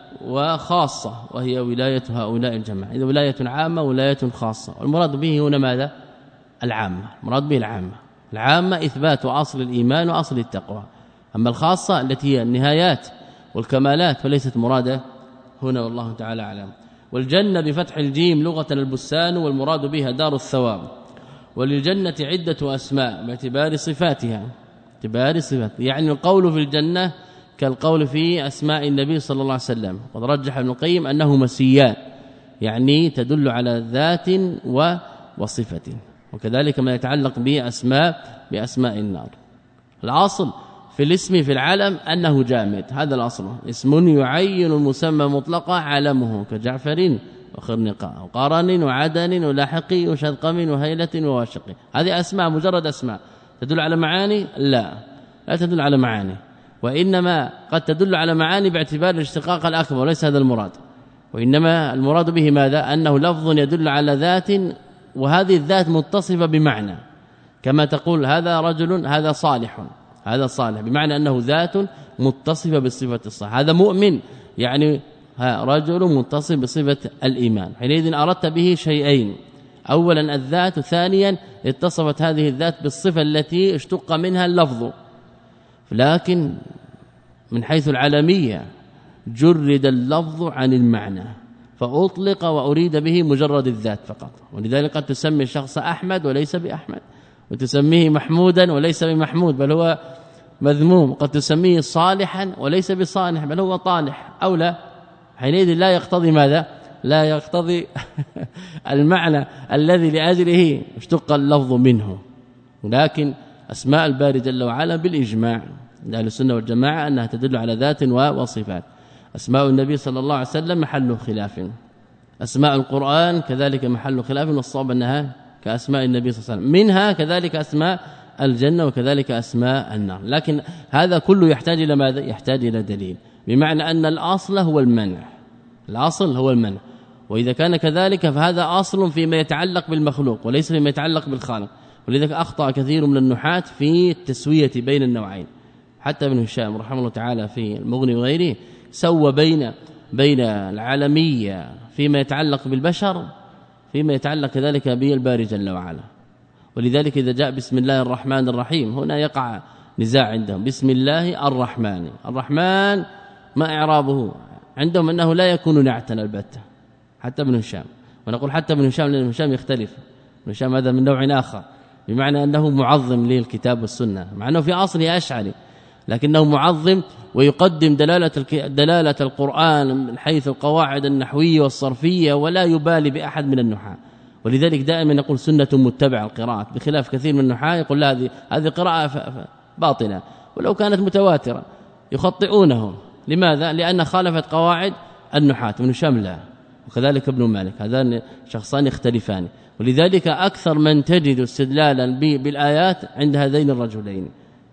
وخاصة وهي ولاية هؤلاء الجماعة. إذا ولاية عامة ولاية خاصة، والمراد به هنا ماذا؟ العامة. المراد به العامة. العامة إثبات أصل الإيمان وأصل التقوى، أما الخاصة التي هي النهايات والكمالات فليست مرادة هنا، والله تعالى أعلم. والجنة بفتح الجيم لغة البستان، والمراد بها دار الثواب. وللجنة عدة أسماء باعتبار صفاتها، باعتبار صفات، يعني القول في الجنة كالقول في أسماء النبي صلى الله عليه وسلم. قد رجح ابن القيم أنه مسيان، يعني تدل على ذات وصفة، وكذلك ما يتعلق بأسماء بأسماء النار. الأصل في الاسم في العلم أنه جامد، هذا الأصل. اسم يعين المسمى مطلقا علمه كجعفر وخرنقاء وقرن وعدن ولاحق وشذقم وهيلة وواشق. هذه أسماء، مجرد أسماء تدل على معاني؟ لا لا تدل على معاني، وإنما قد تدل على معاني باعتبار الاشتقاق الأكبر، وليس هذا المراد. وإنما المراد به ماذا؟ أنه لفظ يدل على ذات، وهذه الذات متصفة بمعنى، كما تقول هذا رجل هذا صالح، هذا صالح بمعنى أنه ذات متصفة بصفة الصالح. هذا مؤمن يعني ها رجل متصف بصفة الإيمان. حينئذ أردت به شيئين، أولا الذات، ثانيا اتصفت هذه الذات بالصفة التي اشتق منها اللفظ. لكن من حيث العالمية جرد اللفظ عن المعنى فأطلق وأريد به مجرد الذات فقط. ولذلك قد تسمي الشخص أحمد وليس بأحمد، وتسميه محمودا وليس بمحمود بل هو مذموم، قد تسميه صالحا وليس بصالح بل هو طالح أو لا. حينئذ لا يقتضي ماذا؟ لا يقتضي المعنى الذي لأجله اشتق اللفظ منه. ولكن أسماء الباري جل وعلا بالإجماع أهل السنة والجماعة أنها تدل على ذات وصفات. أسماء النبي صلى الله عليه وسلم محل خلاف، أسماء القرآن كذلك محل خلاف، والصواب أنها كأسماء النبي صلى الله عليه وسلم، منها كذلك أسماء الجنة وكذلك أسماء النار. لكن هذا كله يحتاج إلى ماذا؟ يحتاج إلى دليل، بمعنى أن الأصل هو المنع، الأصل هو المنع. وإذا كان كذلك فهذا أصل فيما يتعلق بالمخلوق وليس فيما يتعلق بالخالق. ولذلك أخطأ كثير من النحاة في التسوية بين النوعين. حتى ابن هشام رحمه الله تعالى في المغني وغيره سوى بين بين العالمية فيما يتعلق بالبشر فيما يتعلق كذلك بالباري جل وعلا. ولذلك إذا جاء بسم الله الرحمن الرحيم هنا يقع نزاع عندهم. بسم الله الرحمن، الرحمن ما إعرابه؟ عندهم أنه لا يكون نعتا البتة، حتى ابن هشام. ونقول حتى ابن هشام لأن ابن هشام يختلف، ابن هشام هذا من نوع آخر، بمعنى أنه معظم للكتاب والسنة، مع أنه في أصله أشعري لكنه معظم ويقدم دلالة دلالة القرآن من حيث القواعد النحوية والصرفية، ولا يبالي بأحد من النحاة. ولذلك دائما يقول سنة متبع القراءات، بخلاف كثير من النحاة يقول هذه هذه قراءة باطلة، ولو كانت متواترة يخطئونه. لماذا؟ لأن خالفت قواعد النحاة. ابن هشام لا، وكذلك ابن مالك، هذان شخصان يختلفان. ولذلك أكثر من تجد استدلالا بالآيات عند هذين الرجلين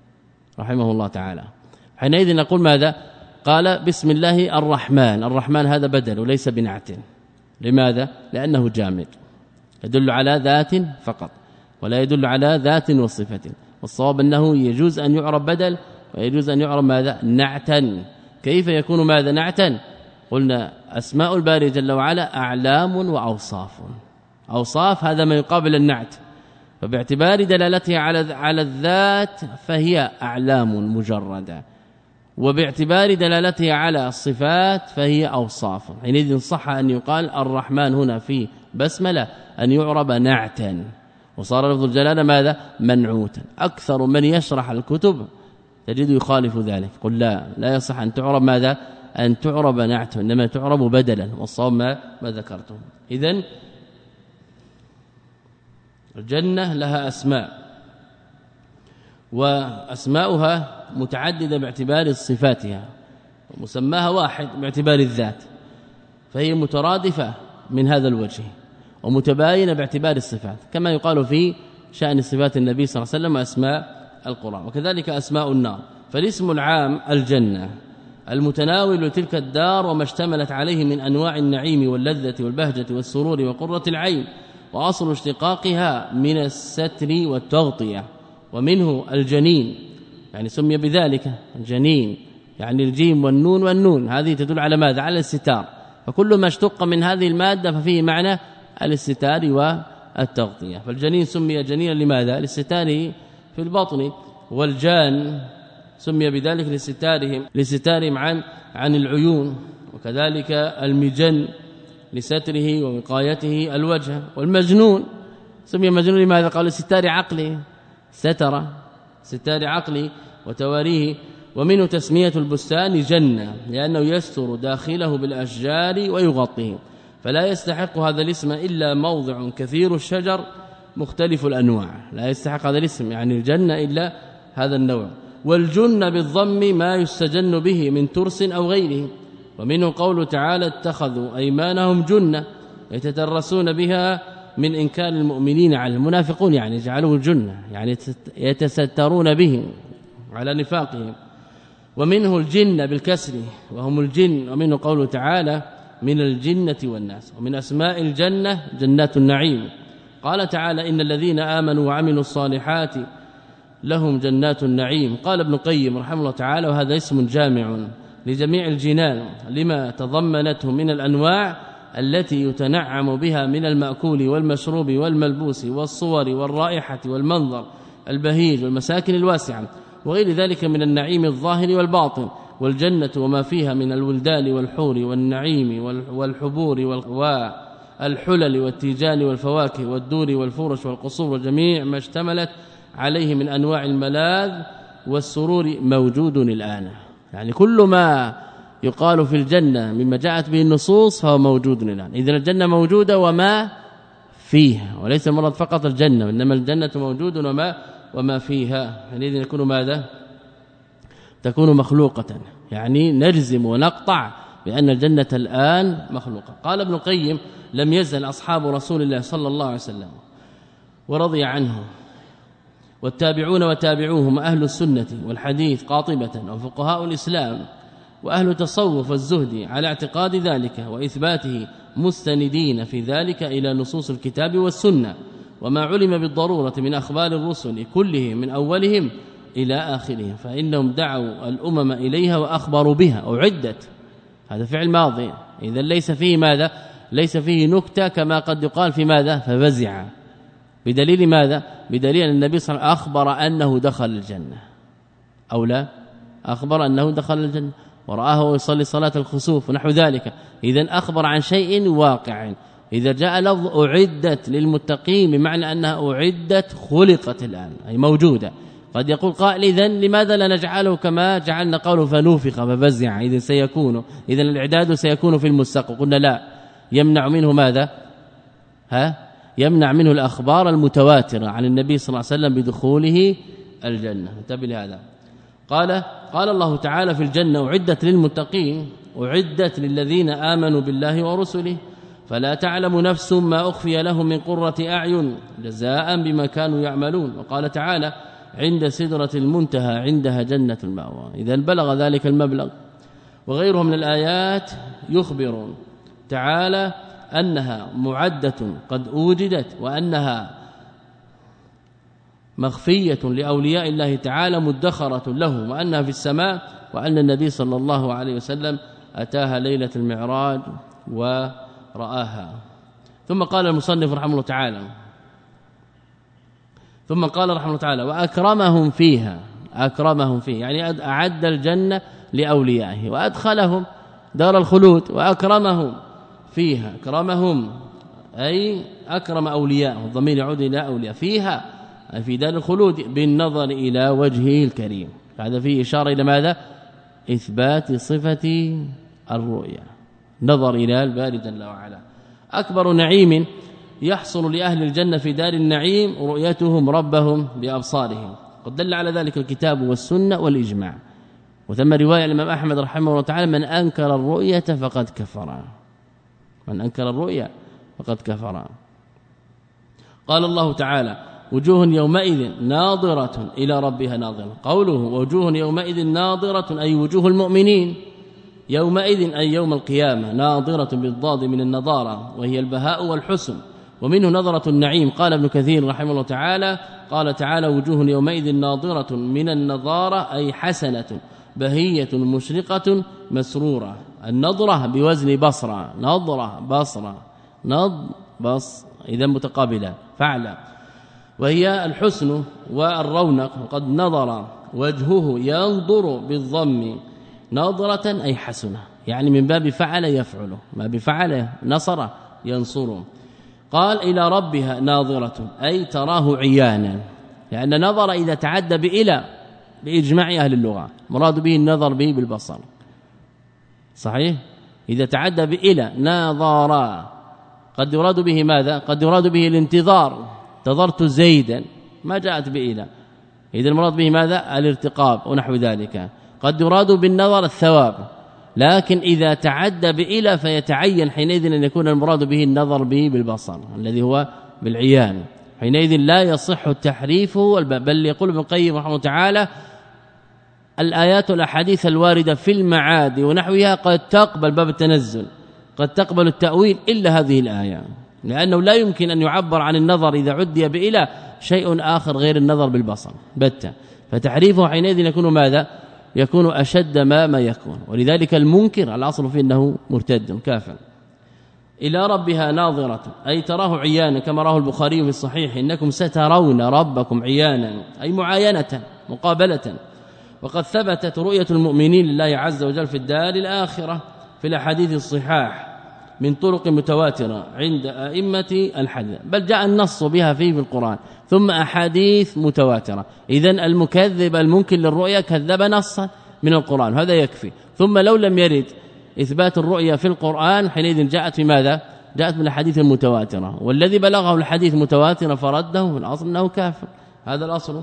رحمه الله تعالى. حينئذ نقول ماذا؟ قال بسم الله الرحمن، الرحمن هذا بدل وليس بنعت. لماذا؟ لأنه جامد يدل على ذات فقط ولا يدل على ذات وصفة. والصواب أنه يجوز أن يعرب بدل ويجوز أن يعرب ماذا؟ نعتا. كيف يكون ماذا نعتا؟ قلنا أسماء الباري جل وعلا أعلام وأوصاف. أوصاف هذا ما يقابل النعت، فباعتبار دلالتها على على الذات فهي أعلام مجردة، وباعتبار دلالتها على الصفات فهي أوصاف. حينئذ صح أن يقال الرحمن هنا في بسملة أن يعرب نعتا، وصار لفظ الجلالة ماذا؟ منعوتا. أكثر من يشرح الكتب تجد يخالف ذلك، قل لا لا يصح أن تعرب ماذا؟ أن تعرب نعت، إنما تعرب بدلا، والصواب ما, ما ذكرته. إذن الجنة لها أسماء، وأسماؤها متعددة باعتبار صفاتها، ومسماها واحد باعتبار الذات، فهي مترادفة من هذا الوجه ومتباينة باعتبار الصفات، كما يقال في شأن صفات النبي صلى الله عليه وسلم وأسماء القرآن. وكذلك أسماء النار، فالاسم العام الجنة المتناول لتلك الدار وما اشتملت عليه من أنواع النعيم واللذة والبهجة والسرور وقرة العين، وأصل اشتقاقها من الستر والتغطية، ومنه الجنين يعني سمي بذلك الجنين، يعني الجيم والنون والنون هذه تدل على ماذا؟ على الستار، فكل ما اشتق من هذه المادة ففيه معنى الاستتار والتغطية. فالجنين سمي جنينا لماذا؟ للستاره في البطن، والجان سمي بذلك لستارهم لستارهم عن عن العيون، وكذلك المجن لستره ووقايته الوجه، والمجنون سمي مجنون لماذا؟ قال لستار عقله، ستر ستار عقله وتواريه. ومنه تسمية البستان جنة لأنه يستر داخله بالأشجار ويغطيه، فلا يستحق هذا الاسم إلا موضع كثير الشجر مختلف الأنواع، لا يستحق هذا الاسم يعني الجنة إلا هذا النوع. والجن بالضم ما يستجن به من ترس أو غيره. ومنه قوله تعالى اتخذوا أيمانهم جنة يتترسون بها من إنكار المؤمنين على المنافقون، يعني جعلوه جنة يعني يتسترون به على نفاقهم. ومنه الجن بالكسر وهم الجن. ومنه قوله تعالى من الجنة والناس. ومن أسماء الجنة جنات النعيم، قال تعالى إن الذين آمنوا وعملوا الصالحات لهم جنات النعيم. قال ابن القيم رحمه الله تعالى وهذا اسم جامع لجميع الجنان لما تضمنته من الأنواع التي يتنعم بها من المأكول والمشروب والملبوس والصور والرائحة والمنظر البهيج والمساكن الواسعة وغير ذلك من النعيم الظاهر والباطن. والجنة وما فيها من الولدان والحور والنعيم والحبور والحلل والتيجان والفواكه والدور والفرش والقصور وجميع ما اشتملت عليه من أنواع الملاذ والسرور موجود الآن. يعني كل ما يقال في الجنة مما جاءت به النصوص فهو موجود الآن. إذن الجنة موجودة وما فيها، وليس مرض فقط الجنة، إنما الجنة موجود وما وما فيها. حينئذ يكون ماذا؟ تكون مخلوقة، يعني نجزم ونقطع بأن الجنة الآن مخلوقة. قال ابن القيم لم يزل أصحاب رسول الله صلى الله عليه وسلم ورضي عنه والتابعون وتابعوهم أهل السنة والحديث قاطبة وفقهاء الإسلام وأهل التصوف والزهد على اعتقاد ذلك وإثباته مستندين في ذلك إلى نصوص الكتاب والسنة وما علم بالضرورة من أخبار الرسل كلهم من أولهم إلى آخرهم، فإنهم دعوا الأمم إليها وأخبروا بها أعدت. هذا فعل ماضي، إذا ليس فيه ماذا؟ ليس فيه نكتة كما قد يقال في ماذا؟ ففزع. بدليل ماذا؟ بدليل أن النبي صلى الله عليه وسلم أخبر أنه دخل الجنة أو لا؟ أخبر أنه دخل الجنة ورآه يصلي صلاة الخسوف ونحو ذلك. إذن أخبر عن شيء واقع. إذا جاء لفظ أعدت للمتقين بمعنى أنها أعدت خلقت الآن أي موجودة. قد يقول قائل إذن لماذا لا نجعله كما جعلنا قوله فنوفخ ففزع؟ إذن سيكون إذن الإعداد سيكون في المستقبل. قلنا لا، يمنع منه ماذا؟ ها؟ يمنع منه الأخبار المتواترة عن النبي صلى الله عليه وسلم بدخوله الجنة. انتبه لهذا. قال قال الله تعالى في الجنة أعدت للمتقين أعدت للذين آمنوا بالله ورسله فلا تعلم نفس ما أخفي لهم من قرة أعين جزاء بما كانوا يعملون. وقال تعالى عند سدرة المنتهى عندها جنة المأوى. إذا بلغ ذلك المبلغ. وغيره من الآيات يخبر تعالى أنها معدة قد أوجدت وأنها مخفية لأولياء الله تعالى مدخرة لهم وأنها في السماء وأن النبي صلى الله عليه وسلم أتاها ليلة المعراج ورآها. ثم قال المصنف رحمه الله تعالى ثم قال رحمه الله تعالى وأكرمهم فيها أكرمهم فيه يعني أعد الجنة لأوليائه وأدخلهم دار الخلود وأكرمهم فيها. أكرمهم أي أكرم أولياءه، الضمير يعود إلى أولياء فيها في دار الخلود بالنظر إلى وجهه الكريم. هذا فيه إشارة إلى ماذا؟ إثبات صفة الرؤيا، نظر إلى الباري جل وعلا. أكبر نعيم يحصل لأهل الجنة في دار النعيم رؤيتهم ربهم بأبصارهم، قد دل على ذلك الكتاب والسنة والإجماع. وثم رواية الإمام أحمد رحمه الله تعالى من أنكر الرؤية فقد كفر، من أنكر الرؤيا فقد كفر. قال الله تعالى وجوه يومئذ ناظرة إلى ربها ناظرة. قوله وجوه يومئذ ناظرة أي وجوه المؤمنين يومئذ أي يوم القيامة، ناظرة بالضاد من النضارة وهي البهاء والحسن، ومنه نظرة النعيم. قال ابن كثير رحمه الله تعالى قال تعالى وجوه يومئذ ناظرة من النظارة أي حسنة بهية مشرقة مسرورة. النظرة بوزن بصرة، نظرة بصرة، نض بص إذا متقابلة فعلا، وهي الحسن والرونق. قد نظر وجهه ينظر بالضم نظرة أي حسنة، يعني من باب فعل يفعل، ما بفعل نصر ينصر. قال إلى ربها ناظرة أي تراه عيانا، لأن نظر إذا تعدى بإلى بإجماع أهل اللغة مراد به النظر به بالبصر، صحيح؟ إذا تعدى بإلى ناظرا قد يراد به ماذا؟ قد يراد به الانتظار، انتظرت زيدا، ما جاءت بإلى، إذا المراد به ماذا؟ الارتقاب ونحو ذلك. قد يراد بالنظر الثواب، لكن إذا تعدى بإلى فيتعين حينئذ أن يكون المراد به النظر به بالبصر الذي هو بالعيان، حينئذ لا يصح التحريف، بل يقول ابن القيم رحمه الله تعالى الآيات والأحاديث الواردة في المعاد ونحوها قد تقبل باب التنزل، قد تقبل التأويل إلا هذه الآية، لأنه لا يمكن أن يعبر عن النظر إذا عدي بإلى شيء آخر غير النظر بالبصر بتة، فتحريفه حينئذ يكون ماذا؟ يكون أشد ما ما يكون، ولذلك المنكر الأصل فيه أنه مرتد كافر. إلى ربها ناظرة أي تراه عيانا، كما راه البخاري في الصحيح إنكم سترون ربكم عيانا أي معاينة مقابلة. وقد ثبتت رؤية المؤمنين لله عز وجل في الدار الآخرة في الأحاديث الصحاح من طرق متواترة عند أئمة الحديث، بل جاء النص بها فيه في القرآن، ثم أحاديث متواترة. إذن المكذب المنكر للرؤيا كذب نصا من القرآن، هذا يكفي. ثم لو لم يرد إثبات الرؤيا في القرآن حينئذ جاءت في ماذا؟ جاءت من الحديث المتواترة، والذي بلغه الحديث متواترة فرده في الأصل أنه كافر، هذا الأصل.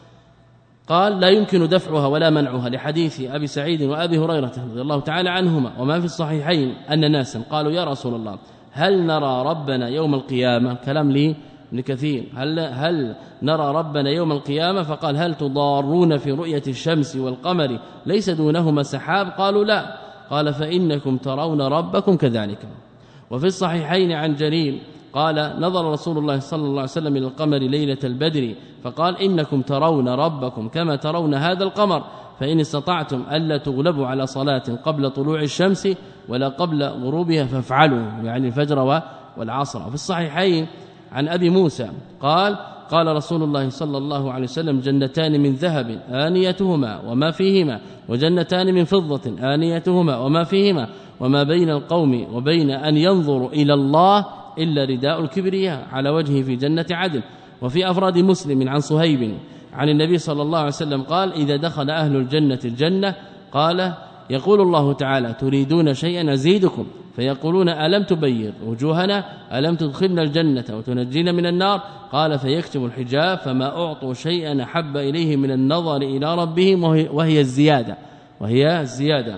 قال لا يمكن دفعها ولا منعها لحديث أبي سعيد وأبي هريرة رضي الله تعالى عنهما وما في الصحيحين أن ناسا قالوا يا رسول الله هل نرى ربنا يوم القيامة؟ كلام لي ابن كثير، هل, هل نرى ربنا يوم القيامة؟ فقال هل تضارون في رؤية الشمس والقمر ليس دونهما سحاب؟ قالوا لا، قال فإنكم ترون ربكم كذلك. وفي الصحيحين عن جرير قال نظر رسول الله صلى الله عليه وسلم إلى القمر ليلة البدر فقال إنكم ترون ربكم كما ترون هذا القمر، فإن استطعتم ألا تغلبوا على صلاة قبل طلوع الشمس ولا قبل غروبها فافعلوا، يعني الفجر والعصر. في الصحيحين عن أبي موسى قال قال رسول الله صلى الله عليه وسلم جنتان من ذهب آنيتهما وما فيهما، وجنتان من فضة آنيتهما وما فيهما، وما بين القوم وبين أن ينظروا إلى الله إلا رداء الكبرياء على وجهه في جنة عدن. وفي أفراد مسلم عن صهيب عن النبي صلى الله عليه وسلم قال إذا دخل أهل الجنة الجنة قال يقول الله تعالى تريدون شيئا أزيدكم، فيقولون ألم تبيض وجوهنا، ألم تدخلنا الجنة وتنجينا من النار؟ قال فيكتم الحجاب فما أعطوا شيئا أحب إليه من النظر إلى ربهم وهي الزيادة وهي الزيادة.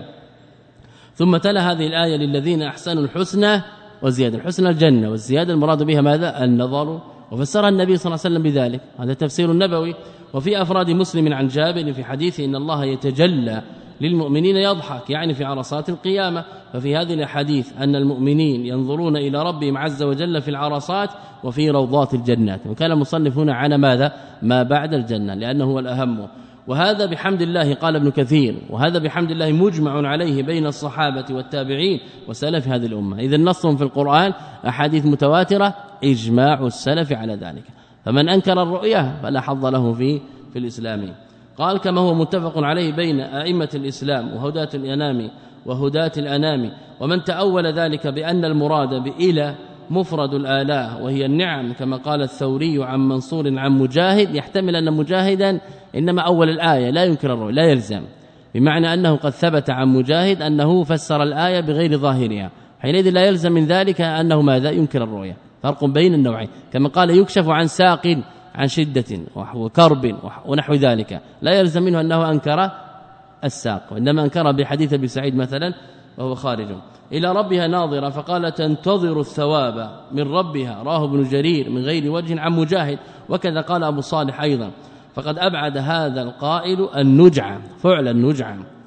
ثم تلا هذه الآية للذين أحسنوا الحسنى وزيادة، الحسنى الجنة والزيادة المراد بها ماذا؟ النظر، وفسرها النبي صلى الله عليه وسلم بذلك، هذا تفسير النبوي. وفي أفراد مسلم عن جابر في حديثه إن الله يتجلى للمؤمنين يضحك، يعني في عرصات القيامة. ففي هذه الحديث أن المؤمنين ينظرون إلى ربهم عز وجل في العرصات وفي روضات الجنات، وكان المصنف هنا عن ماذا؟ ما بعد الجنة، لأنه هو الأهم. وهذا بحمد الله قال ابن كثير، وهذا بحمد الله مجمع عليه بين الصحابة والتابعين وسلف هذه الأمة. إذا نص في القرآن أحاديث متواترة إجماع السلف على ذلك، فمن أنكر الرؤية فلا حظ له في في الإسلام. قال كما هو متفق عليه بين أئمة الإسلام وهداة الأنام وهداة الأنام، ومن تأول ذلك بأن المراد بإلى مفرد الآلاء وهي النعم، كما قال الثوري عن منصور عن مجاهد، يحتمل أن مجاهدا إنما أول الآية لا ينكر الرؤية، لا يلزم، بمعنى أنه قد ثبت عن مجاهد أنه فسر الآية بغير ظاهرها، حينئذ لا يلزم من ذلك أنه ماذا؟ ينكر الرؤية. فرق بين النوعين، كما قال يكشف عن ساق عن شدة وكرب ونحو ذلك، لا يلزم منه أنه أنكر الساق، وإنما أنكر بحديث ابي سعيد مثلا وهو خارج. إلى ربها ناظرة فقال تنتظر الثواب من ربها، راه ابن جرير من غير وجه عن مجاهد، وكذا قال أبو صالح أيضا. فقد أبعد هذا القائل النجعة فعلا النجعة،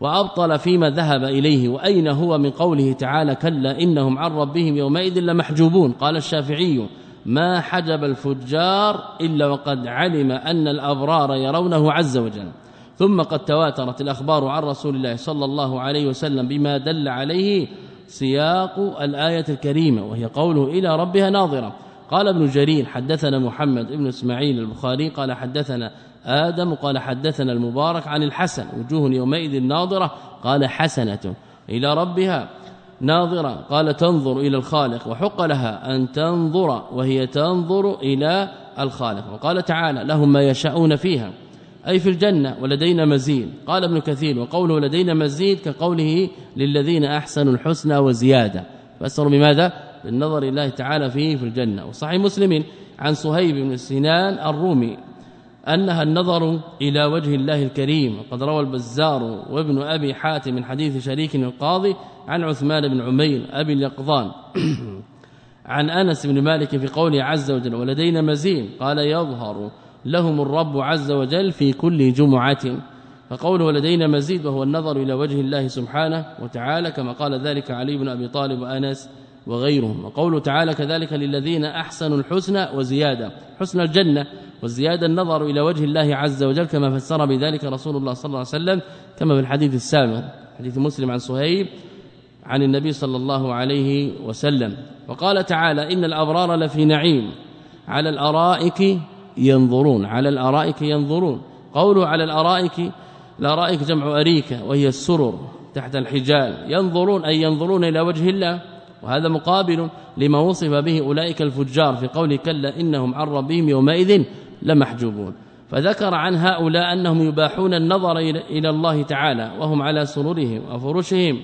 وأبطل فيما ذهب إليه. وأين هو من قوله تعالى كلا إنهم عن ربهم يومئذ لمحجوبون؟ قال الشافعي ما حجب الفجار إلا وقد علم أن الأبرار يرونه عز وجل. ثم قد تواترت الأخبار عن رسول الله صلى الله عليه وسلم بما دل عليه سياق الآية الكريمة، وهي قوله إلى ربها ناظرة. قال ابن جرير حدثنا محمد ابن اسماعيل البخاري قال حدثنا آدم قال حدثنا المبارك عن الحسن وجوه يومئذ ناظرة قال حسنة إلى ربها ناظرة قال تنظر إلى الخالق، وحق لها أن تنظر وهي تنظر إلى الخالق. وقال تعالى لهم ما يشاءون فيها أي في الجنة ولدينا مزيد. قال ابن كثير وقوله لدينا مزيد كقوله للذين أحسنوا الحسنى وزيادة، فسروا بماذا؟ بالنظر إلى الله تعالى فيه في الجنة. وصحيح مسلم عن صهيب بن سنان الرومي أنها النظر إلى وجه الله الكريم. وقد روى البزار وابن أبي حاتم من حديث شريك القاضي عن عثمان بن عمير أبي اليقظان عن أنس بن مالك في قوله عز وجل ولدينا مزيد قال يظهر لهم الرب عز وجل في كل جمعة. فقوله ولدينا مزيد وهو النظر إلى وجه الله سبحانه وتعالى كما قال ذلك علي بن أبي طالب وأنس وغيرهم. وقوله تعالى كذلك للذين أحسنوا الحسنى وزيادة، حسن الجنة والزيادة النظر إلى وجه الله عز وجل كما فسر بذلك رسول الله صلى الله عليه وسلم كما في الحديث السابق حديث مسلم عن صهيب عن النبي صلى الله عليه وسلم. وقال تعالى إن الأبرار لفي نعيم على الأرائك ينظرون، على الأرائك ينظرون. قوله على الأرائك، الأرائك جمع أريكة وهي السرر تحت الحجال، ينظرون أي ينظرون إلى وجه الله، وهذا مقابل لما وصف به أولئك الفجار في قول كلا إنهم عن ربهم يومئذ لمحجوبون. فذكر عن هؤلاء أنهم يباحون النظر إلى الله تعالى وهم على سرورهم وفرشهم،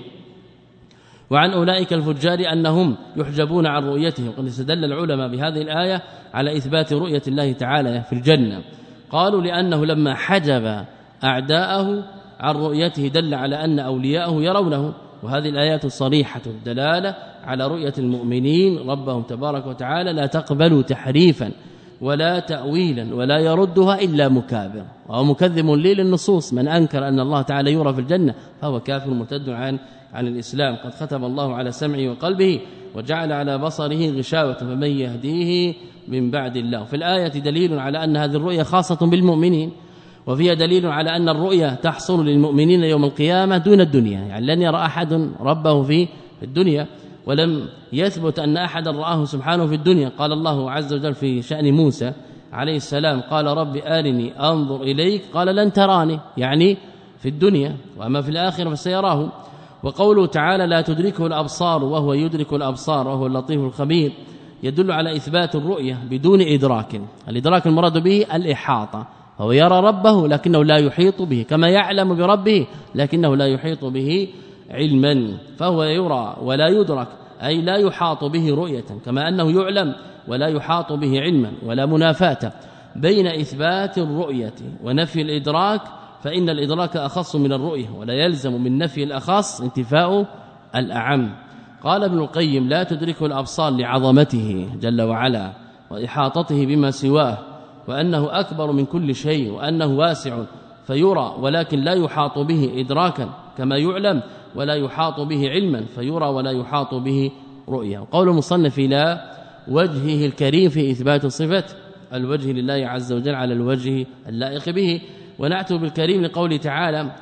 وعن أولئك الفجار أنهم يحجبون عن رؤيته. وقد استدل العلماء بهذه الآية على إثبات رؤية الله تعالى في الجنة. قالوا لأنه لما حجب أعداءه عن رؤيته دل على أن أولياءه يرونه، وهذه الآيات الصريحة الدلالة على رؤية المؤمنين ربهم تبارك وتعالى لا تقبل تحريفا ولا تأويلا ولا يردها إلا مكابر، وهو مكذب لي للنصوص. من أنكر أن الله تعالى يرى في الجنة فهو كافر مرتد عن عن الإسلام. قد ختم الله على سمعه وقلبه وجعل على بصره غشاوة فمن يهديه من بعد الله. في الآية دليل على أن هذه الرؤية خاصة بالمؤمنين، وفيها دليل على أن الرؤية تحصل للمؤمنين يوم القيامة دون الدنيا، يعني لن يرى أحد ربه في الدنيا، ولم يثبت أن أحدا رآه سبحانه في الدنيا. قال الله عز وجل في شأن موسى عليه السلام قال رب آرني أنظر إليك قال لن تراني، يعني في الدنيا، وأما في الآخرة فسيراه. وقوله تعالى لا تدركه الأبصار وهو يدرك الأبصار وهو اللطيف الخبير يدل على إثبات الرؤية بدون إدراك. الإدراك المراد به الإحاطة، هو يرى ربه لكنه لا يحيط به، كما يعلم بربه لكنه لا يحيط به علما، فهو يرى ولا يدرك أي لا يحاط به رؤية، كما أنه يعلم ولا يحاط به علما. ولا منافاة بين إثبات الرؤية ونفي الإدراك، فإن الإدراك أخص من الرؤية، ولا يلزم من نفي الأخص انتفاء الأعم. قال ابن القيم لا تدركه الأبصار لعظمته جل وعلا وإحاطته بما سواه، وأنه أكبر من كل شيء، وأنه واسع فيرى ولكن لا يحاط به إدراكا كما يعلم، ولا يحاط به علما فيرى ولا يحاط به رؤيا. وقول المصنف لا وجهه الكريم في إثبات صفة الوجه لله عز وجل على الوجه اللائق به، ونعته بالكريم لقوله تعالى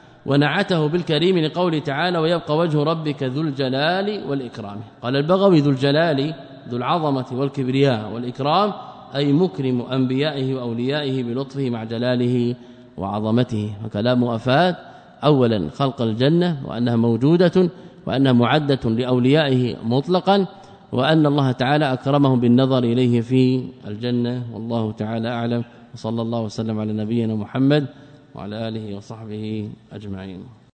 ونعته بالكريم لقوله تعالى ويبقى وجه ربك ذو الجلال والإكرام. قال البغوي ذو الجلال ذو العظمة والكبرياء والإكرام أي مكرم أنبيائه وأوليائه بلطفه مع جلاله وعظمته. وكلامه أفاد أولا خلق الجنة وأنها موجودة وأنها معدة لأوليائه مطلقا، وأن الله تعالى أكرمهم بالنظر إليه في الجنة. والله تعالى أعلم، وصلى الله وسلم على نبينا محمد وعلى آله وصحبه أجمعين.